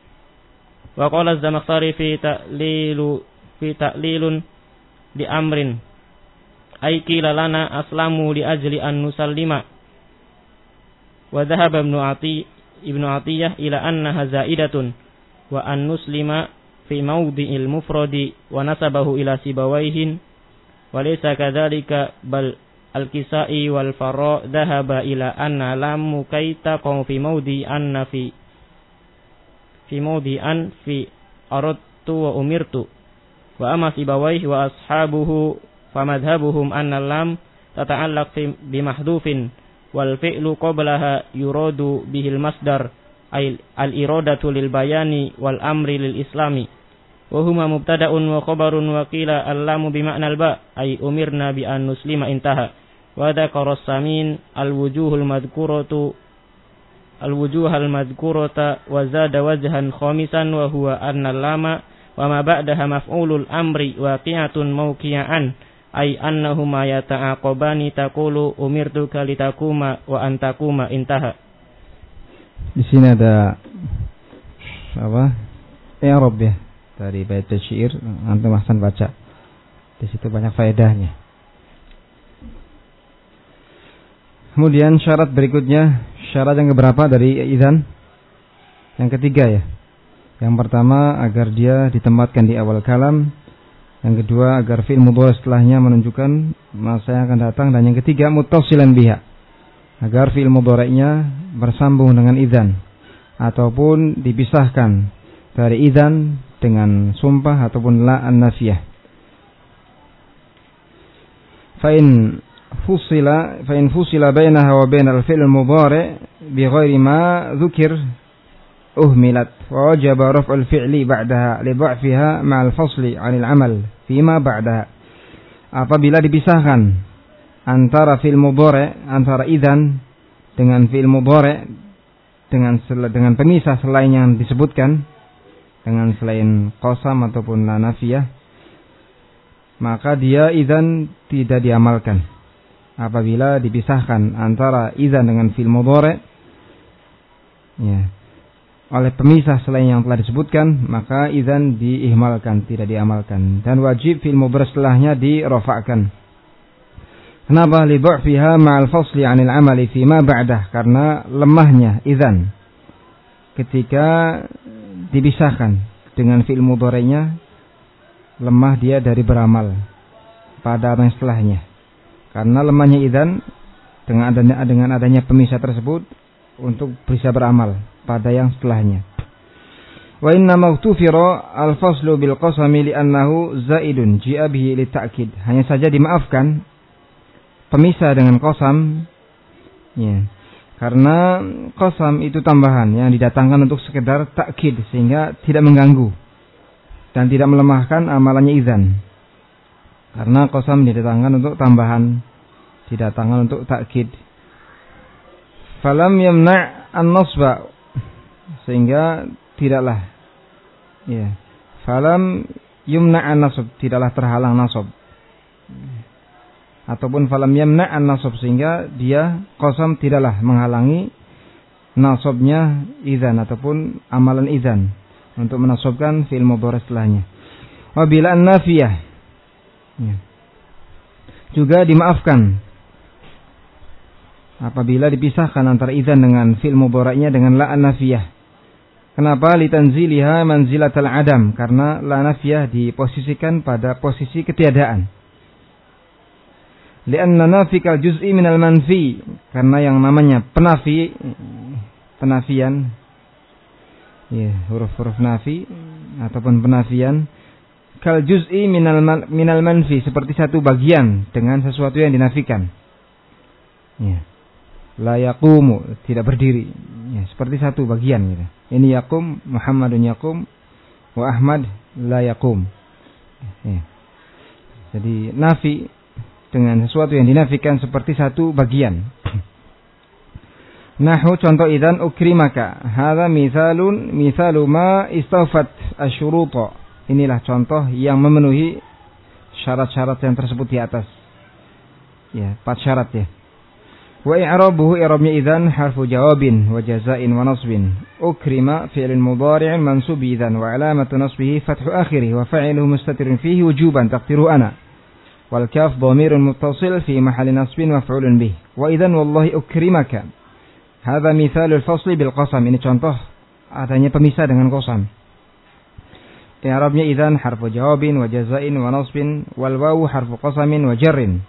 wa qala az-Zamakhshari fi ta'lilu fi ta'lilun di amrin ay qila lana aslamu li ajli an nusallima wa dhahaba ibnu ati ibnu atiyah ila annaha zaidatun wa an nuslima fi mawdi'il mufradi wa nasabahu ila sibawaihin wa laysa kadzalika bal al-Kisai wal Farra dhahaba ila anna lam mukaita qam fi mawdi anna fi fi mawdi an fi aradtu wa umirtu wa amma Sibawayh wa ashabuhu famadhabuhum anna lam tata'allaq bi mahdhufin wal fi'lu qablaha yuradu bihil masdar ay al iradatu lil bayani wal amri lil islami wa huma mubtada'un wa khabarun wa qila allamu bi ma'nal ba ay umirna bi an nuslima intaha wa dzakara as-samin al wujuhul madhkuratu al wujuhal madhkurata wa zada wajhan khamisan wa huwa anna lama wa ma ba'daha maf'ulul amri waqi'atun mawqi'an ay annahuma yata'aqabani taqulu umirtuka litakuma wa antakuma intaha. Di sini ada apa? i'rab ya dari bait syair, antum ahsan baca. Di situ banyak faedahnya. Kemudian syarat berikutnya, syarat yang keberapa dari idzan? Yang ketiga ya. Yang pertama agar dia ditempatkan di awal kalam. Yang kedua agar fi'il mudhari setelahnya menunjukkan masa yang akan datang. Dan yang ketiga muttasilan biha, agar fi'il mudhari'nya bersambung dengan idzan ataupun dipisahkan dari idzan dengan sumpah ataupun la an-nafiyah. Fa in fusila fa in fusila bainaha wa bainal fi'il mudhari' bi ghairi ma dzukir uhmilat wa wajaba raf'ul fi'li ba'daha li dha'fiha ma'al fasli 'anil 'amal fima ba'daha. Apabila dipisahkan antara fi'il mudhari' antara idzan dengan fi'il mudhari' dengan dengan pemisah selain yang disebutkan, dengan selain qasam ataupun la nafiyah, maka dia idzan tidak diamalkan. Apabila dipisahkan antara idzan dengan fi'il mudhari' ya oleh pemisah selain yang telah disebutkan, maka idzan diihmalkan, tidak diamalkan, dan wajib fi'il mudhari' setelahnya dirafa'kan. Kenapa? Li dha'fiha ma'al fasli 'anil 'amali fi ma ba'dah, karena lemahnya idzan ketika dipisahkan dengan fi'il mudhari'nya, lemah dia dari beramal pada apa yang setelahnya. Karena lemahnya idzan dengan adanya dengan adanya pemisah tersebut untuk bisa beramal pada yang setelahnya. Wa inna maghfira al-faslu bil qasami li'annahu zaidun ji'a bihi lita'kid. Hanya saja dimaafkan pemisah dengan qasam ya. Karena qasam itu tambahan yang didatangkan untuk sekedar takkid sehingga tidak mengganggu dan tidak melemahkan amalannya idzan. Karena qasam didatangkan untuk tambahan, didatangkan untuk takkid. Falam yamna' an-nasba, sehingga tidaklah ya. Falam yumna' an-nasb, tidaklah terhalang nasab. Ataupun falam yamna' an-nasab, sehingga dia qasam tidaklah menghalangi nasabnya idzan ataupun amalan idzan untuk menasabkan fi'il mudhari setelahnya. Wa bila an-nafiyah ya. Juga dimaafkan apabila dipisahkan antara idzan dengan fi'il mudhari'nya dengan la an-nafiyah. Kenapa? Litanziliha manzilatal adam, karena la nafiyah diposisikan pada posisi ketiadaan. Lianna nafikal juz'i minal manfi, karena yang namanya penafi, penafian ya, huruf-huruf nafi ataupun penafian kal juz'i minal man, minal manfi, seperti satu bagian dengan sesuatu yang dinafikan ya. La yaqumu, tidak berdiri ya, seperti satu bagian gitu. Ini yaqum, Muhammadun yaqum, wa Ahmad la yaqum ya. Jadi nafi dengan sesuatu yang dinafikan seperti satu bagian. Nahu contoh idzan ukrimaka. Hadza mithalun mithalu ma istawfat asyuruta. Inilah contoh yang memenuhi syarat-syarat yang tersebut di atas. Ya, empat syarat ya. Wa i'rabuhu i'rabnya idzan harfu jawabin wa jazain wa nasbin. Ukrima fi'lun mudhari'un mansub idzan wa alamatu nasbihi fathu akhirih wa fa'iluhu mustatirun fihi wujuban taqdiru ana. Wal kaf dhamirun muttasil fi mahalli nasbin maf'ulun bih. Wa idzan wallahi ukrimaka. Hadza mithalul fasli bil qasam. Ini contoh adanya pemisah dengan qasam. I'rabnya idzan harfu jawabin wa jazain wa nasbin wal wawu harfu qasamin wa jarrin.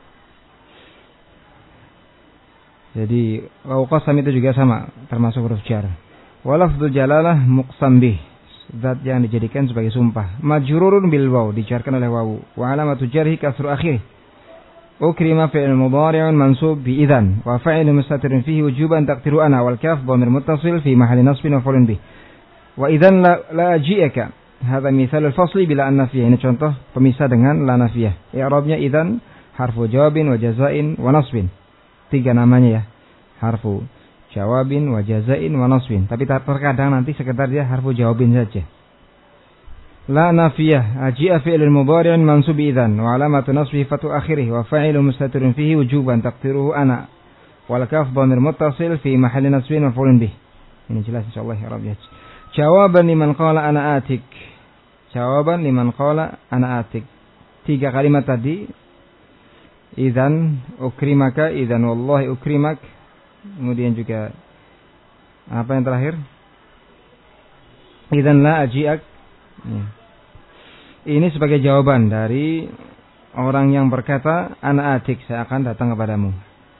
Jadi wawu qasam itu juga sama, termasuk huruf jar. Wa lafdzul jalalah muqsam bih, zat yang dijadikan sebagai sumpah. Majrurun bil waw, dijarkan oleh wawu. Wa alamatu jarhi kasru akhir. Ukrima fi'il mudhari'un mansub bi idzan wa fa'ilu mustatirun fihi wujuban taqdiru ana wal kaf dhamir muttasil fi mahalli nasbin maf'ulun bih. Wa idzan la, la aji'aka. Hadza mithalul fasli bila an nafiyah. Ini contoh pemisah dengan la nafiyah. I'rabnya idzan harfu jawabin wa jazain wa nasbin. Tiga namanya ya. Harfu jawabin wa jazain wa nasbin. Tapi terkadang nanti sekedar dia harfu jawabin saja. La nafiyah aji'a fi'lul mudhari'un mansub idzan wa alamatu nasbihi fatu akhirih wa fa'ilu mustatirun fihi wujuban taqdiruhu ana wal kaf dhamir muttasil fi mahalli nasbin maf'ulun bih. Ini jelas insyaallah ya Rabb. Jawaban liman qala ana atik. Jawaban liman qala ana atik. Tiga kalimat tadi. Idzan ukrimaka, idzan wallahi ukrimak. Kemudian juga apa yang terakhir? Idzan la aji'ak. Ya. Ini sebagai jawaban dari orang yang berkata ana atik, saya akan datang kepadamu.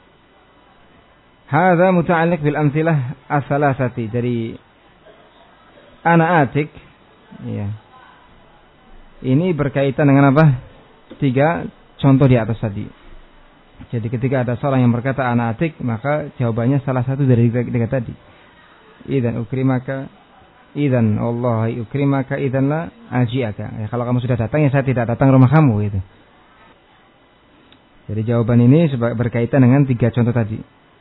Hadza muta'alliq bil amthilah ats-tsalatsati. Dari ana atik ya. Ini berkaitan dengan apa? Tiga contoh di atas tadi. Jadi ketika ada seorang yang berkata ana atik, maka jawabannya salah satu dari tiga tadi. Idzan ukrimaka, idzan wallahi ukrimaka, idzan la aji'aka. Ya, kalau kamu sudah datang ya saya tidak datang rumah kamu gitu. Jadi jawaban ini berkaitan dengan tiga contoh tadi.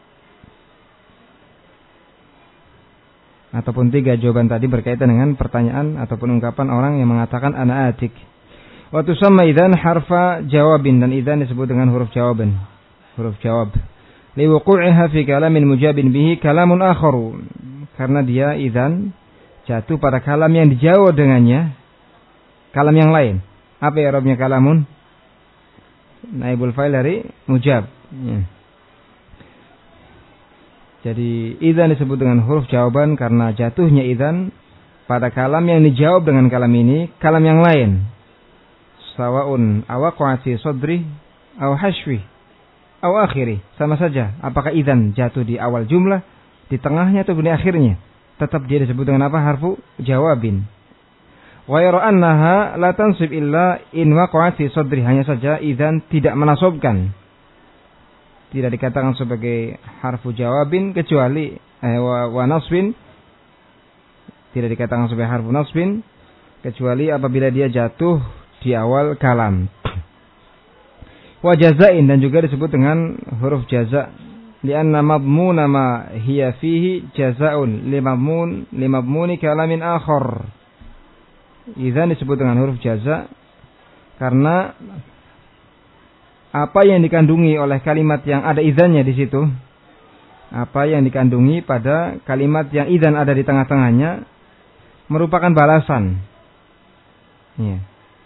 Ataupun tiga jawaban tadi berkaitan dengan pertanyaan ataupun ungkapan orang yang mengatakan ana atik. Wa tusamma idzan harfa jawabin, dan idzan disebut dengan huruf jawaban. Huruf jawab. Li wuqu'iha fi kalamin mujabin bihi kalamun akharu. Karena dia idzan jatuh pada kalam yang dijawab dengannya kalam yang lain. Apa i'rabnya kalamun? Naibul fa'il dari mujab. Ya. Jadi idzan disebut dengan huruf jawaban karena jatuhnya idzan pada kalam yang dijawab dengan kalam ini kalam yang lain. Sawaun awaqa'ati sadri aw hashwi. aw akhiri, sama saja apakah idzan jatuh di awal jumlah, di tengahnya atau di akhirnya, tetap dia disebut dengan apa? Harfu jawabin. Wa yara annaha la tansib illa in waqa'at fi sadri, hanya saja idzan tidak menasabkan, tidak dikatakan sebagai harfu jawabin kecuali eh, wa, wa nasbin, tidak dikatakan sebagai harfu nasbin kecuali apabila dia jatuh di awal kalam. Wa jazain, dan juga disebut dengan huruf jaza, lianna madmuna ma hiya fihi jazaun limammun limamuni kalamin akhar. Idzan disebut dengan huruf jaza karena apa yang dikandungi oleh kalimat yang ada idzannya di situ, apa yang dikandungi pada kalimat yang idzan ada di tengah-tengahnya merupakan balasan, ya,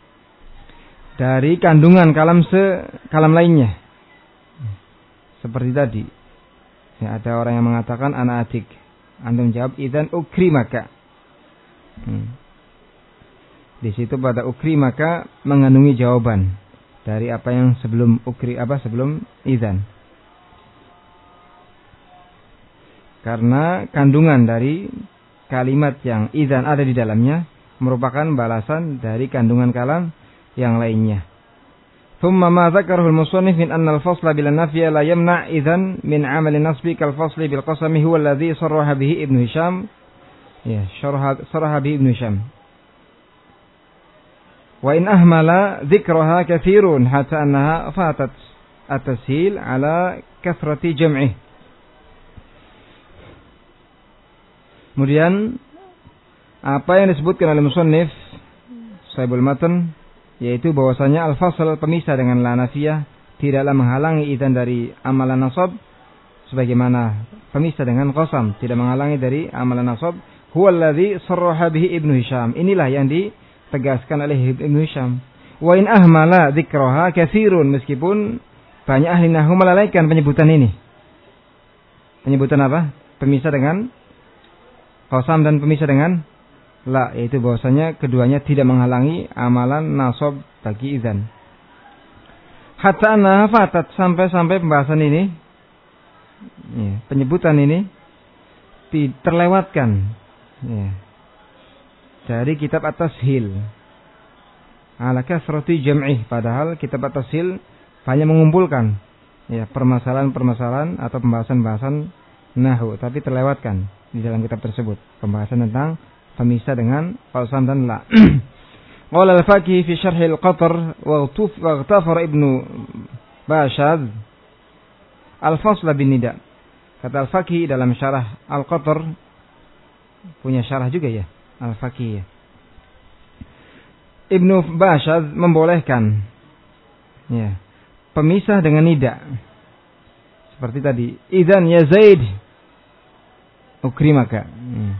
dari kandungan kalam se kalam lainnya. Seperti tadi, ya, ada orang yang mengatakan ana atik, antum jawab idzan ukrimaka. Hmm. Di situ pada ukri maka mengandungi jawaban dari apa yang sebelum ukri apa sebelum idzan. Karena kandungan dari kalimat yang idzan ada di dalamnya merupakan balasan dari kandungan kalam yang lainnya. Thumma ma dzakarahu al-musannif min anna al-fasla bil nafyi la yamna idzan min 'amal an-nasbi kal fasli bil qasami huwa alladhi sarraha bihi Ibnu Hisham. Ya, syarah sarraha bihi Ibnu Hisham. Wa in ahmala dzikraha katsirun hatta annaha fatat at-tashil ala kathrati jam'ih. Kemudian apa yang disebutkan oleh musannif Sahibul Matan, yaitu bahwasanya al-fasl pemisah dengan la nafiyah tidaklah menghalangi idzan dari amalan nasab, sebagaimana pemisah dengan qasam tidak menghalangi dari amalan nasab. Huwa alladhi sarraha bihi Ibnu Hisham, inilah yang di tegaskan oleh Ibnu Hisham. Wa in ahmala dzikraha katsirun, meskipun banyak ahli nahwu melalaikan penyebutan ini. Penyebutan apa? Pemisah dengan qasam dan pemisah dengan la, yaitu bahwasanya keduanya tidak menghalangi amalan nasab bagi idzan. Hatta anna fatat, sampai-sampai pembahasan ini, ya, penyebutan ini terlewatkan, ya, dari kitab At-Tashil ala kasrati jam'ih, padahal kitab At-Tashil hanya mengumpulkan, ya, permasalahan-permasalahan atau pembahasan-pembahasan nahwu, tapi terlewatkan di dalam kitab tersebut pembahasan tentang pemisah dengan qasam dan la. Qala al-Faqih fi syarh al-Qatr wa ightafara Ibnu Bashad al-fasl bin nida. Kata al-Faqih dalam syarah al-Qatr, punya syarah juga ya Al-Faqih. Ibnu Bashad membolehkan, ya, pemisah dengan nida. Seperti tadi, idzan ya Zaid ukrimaka. Hmm.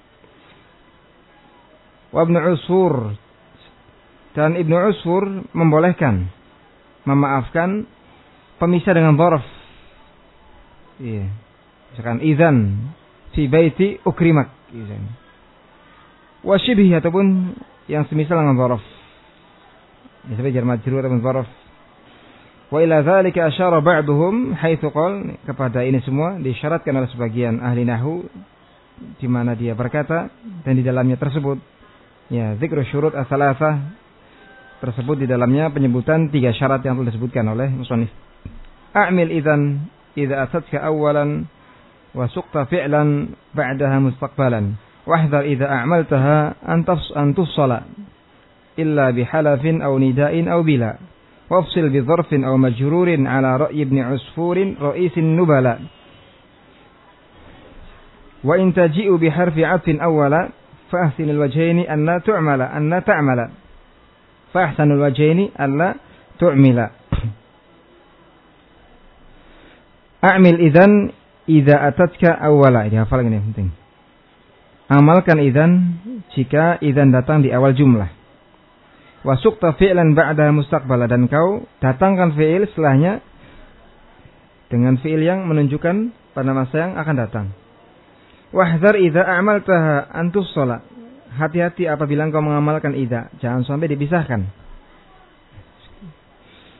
Wa Ibnu Usfur, dan Ibnu Usfur membolehkan, memaafkan pemisah dengan dzaraf. Iya. Misalkan idzan fi baiti ukrimak, idzan. Wa syibhi, ataupun yang semisal dengan dzaraf. Ya, sebagai jar majrur ataupun dzaraf. Wa ila dzalika asyara ba'dhum haitsu qala, kepada ini semua disyaratkan oleh sebagian ahli nahwu di mana dia berkata, dan di dalamnya tersebut, ya, dzikru syurut ats-tsalatsah, tersebut di dalamnya penyebutan tiga syarat yang telah disebutkan oleh musannif. A'mil idzan idza atatka awwalan wa suqta fi'lan ba'daha mustaqbalan. Wahdhar idza a'maltaha an tafs an tufsala illa bihalafin aw nida'in aw bila. Wafsil bi dzarfin aw majrurin ala ra'yi ibn Usfurin ra'isin nubala. Wa in taji'u bi harfi 'atfin awwala fa ahsinul wajhaini an la tu'mala an la ta'mala. Fa ahsanul wajhaini an la tu'mila. A'mil idzan idza atatka awwala. Ini hafal ini penting. Amalkan idzan jika idzan datang di awal jumlah. Wa suqta fi'lan ba'da mustaqbala, dan kau datangkan fi'il setelahnya dengan fi'il yang menunjukkan pada masa yang akan datang. Wahdhar idza a'maltaha an tufsala. Hati-hati apabila engkau mengamalkan idza, jangan sampai dipisahkan.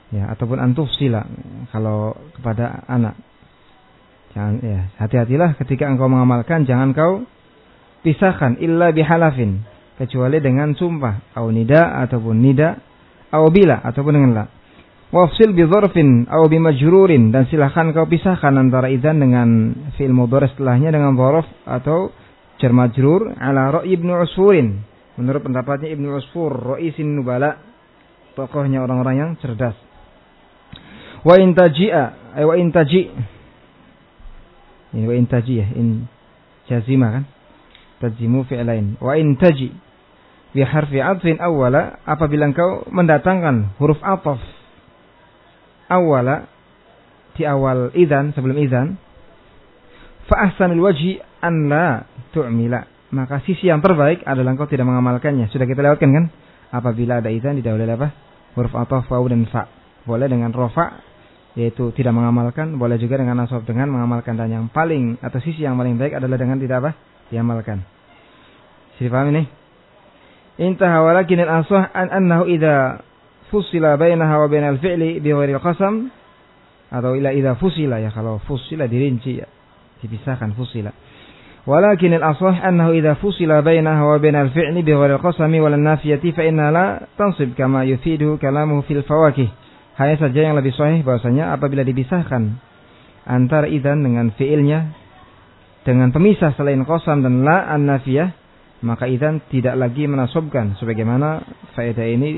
Ya, ataupun antufsila kalau kepada anak. Jangan ya, hati-hatilah ketika engkau mengamalkan, jangan kau pisahkan illa bihalafin, kecuali dengan sumpah, au nida ataupun nida, au bila ataupun dengan la. Wafsil bi dzarfin au bi majrurin, dan silahkan kau pisahkan antara idzan dengan fi'il mudhari setelahnya dengan dzaraf atau jar majrur ala ra'yi Ibnu Usfurin. Menurut pendapatnya Ibnu Usfur, ra'isin nubala, tokohnya orang-orang yang cerdas. Wa in taji'a, ay wa in taji. Ini wa in taji ya, in jazima kan? Tajimu fi'lain. Wa in taji bi harfi 'athfin awwala, apabila engkau mendatangkan huruf athaf awwala di awal idzan, sebelum idzan, fa ahsanul wajhi an la tu'mila, maka sisi yang terbaik adalah engkau tidak mengamalkannya. Sudah kita lewatkan kan? Apabila ada idzan didahului apa? Huruf athaf waw dan fa. Boleh dengan rafa, yaitu tidak mengamalkan, boleh juga dengan nasab dengan mengamalkan, dan yang paling atau sisi yang paling baik adalah dengan tidak apa? Diamalkan. Sudah paham ini? Intaha walakin al-asah an annahu idza fusila bainaha wa bainal fi'li bi ghairi al-qasam, atau ila idza fusila, ya kalau fusila dirinci ya, dipisahkan fusila. Walakin al-asah annahu idza fusila bainaha wa bainal fi'li bi ghairi al-qasami wal nafiyati fa inna la tansib kama yufidu kalamuhu fil fawakih. Hanya saja yang lebih sahih bahwasanya apabila dipisahkan antara idzan dengan fi'ilnya dengan pemisah selain qasam dan la an-nafiyah, maka idzan tidak lagi menasabkan, sebagaimana faedah ini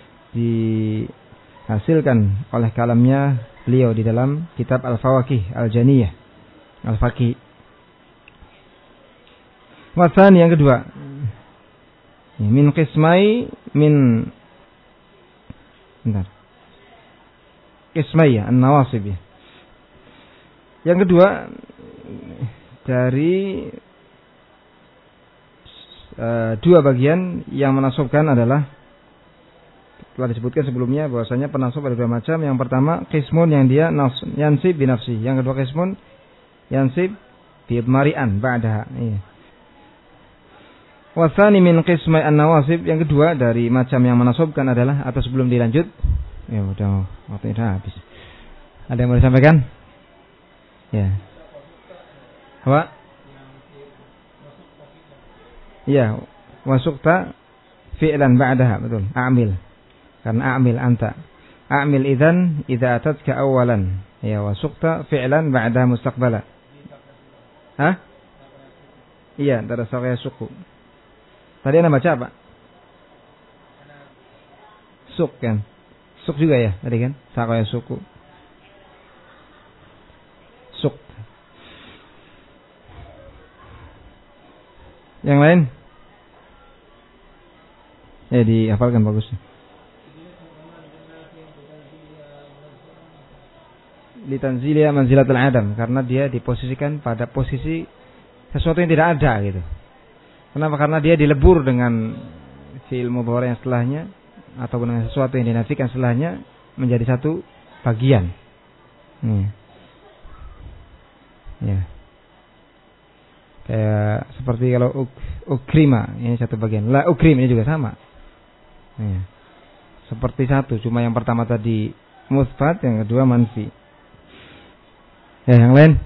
dihasilkan oleh kalamnya beliau di dalam kitab Al-Fawakih Al-Janiyah Al-Faqih. Wasan yang kedua, min qismai min bentar Ismaya an-nawasib. Yang kedua dari uh, dua bagian yang menasabkan adalah, telah disebutkan sebelumnya bahwasanya penasab ada dua macam. Yang pertama qismun yang dia yansib bi nafsi, yang kedua qismun yansib bi idmari'an ba'daha. Iya. Wa tsani min qismai an-nawasib, yang kedua dari macam yang menasabkan adalah, atau sebelum dilanjut, ya udah waktu udah habis. Ada yang mau disampaikan? Ya. Apa? Ya, wasukta fi'lan ba'daha, betul. A'mil. Karena a'mil anta. A'mil idzan idza atatka awalan. Ya, wasukta fi'lan ba'da mustaqbala. Hah? Iya, antara saqaya suku. Tadi Anda baca apa? Suk kan? Suk juga ya tadi kan? Saqaya suku. Suk. Yang lain? Ya dihafalkan bagus. Litanzilia manzilatul adam, karena dia diposisikan pada posisi sesuatu yang tidak ada gitu. Kenapa? Karena dia dilebur dengan fi'il mudhari yang setelahnya, ataupun dengan sesuatu yang dinafikan setelahnya menjadi satu bagian. Nih. Ya. Kayak seperti kalau uk, ukrima ini satu bagian. La ukrim ini juga sama. Ya. Seperti satu, cuma yang pertama tadi musbat, yang kedua manfi. Ya, yang lain?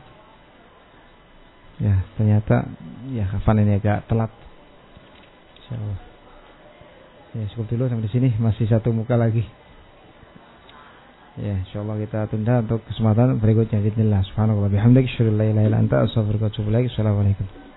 Ya, ternyata ya kafan ini agak telat. Insyaallah. Ya, cukup dulu sampai di sini, masih satu muka lagi. Ya, insyaallah kita tunda untuk kesempatan berikutnya. Bismillah. Subhanallah bihamdika asyhadu an la ilaha illa anta astaghfiruka wa atubu ilaik. Assalamualaikum.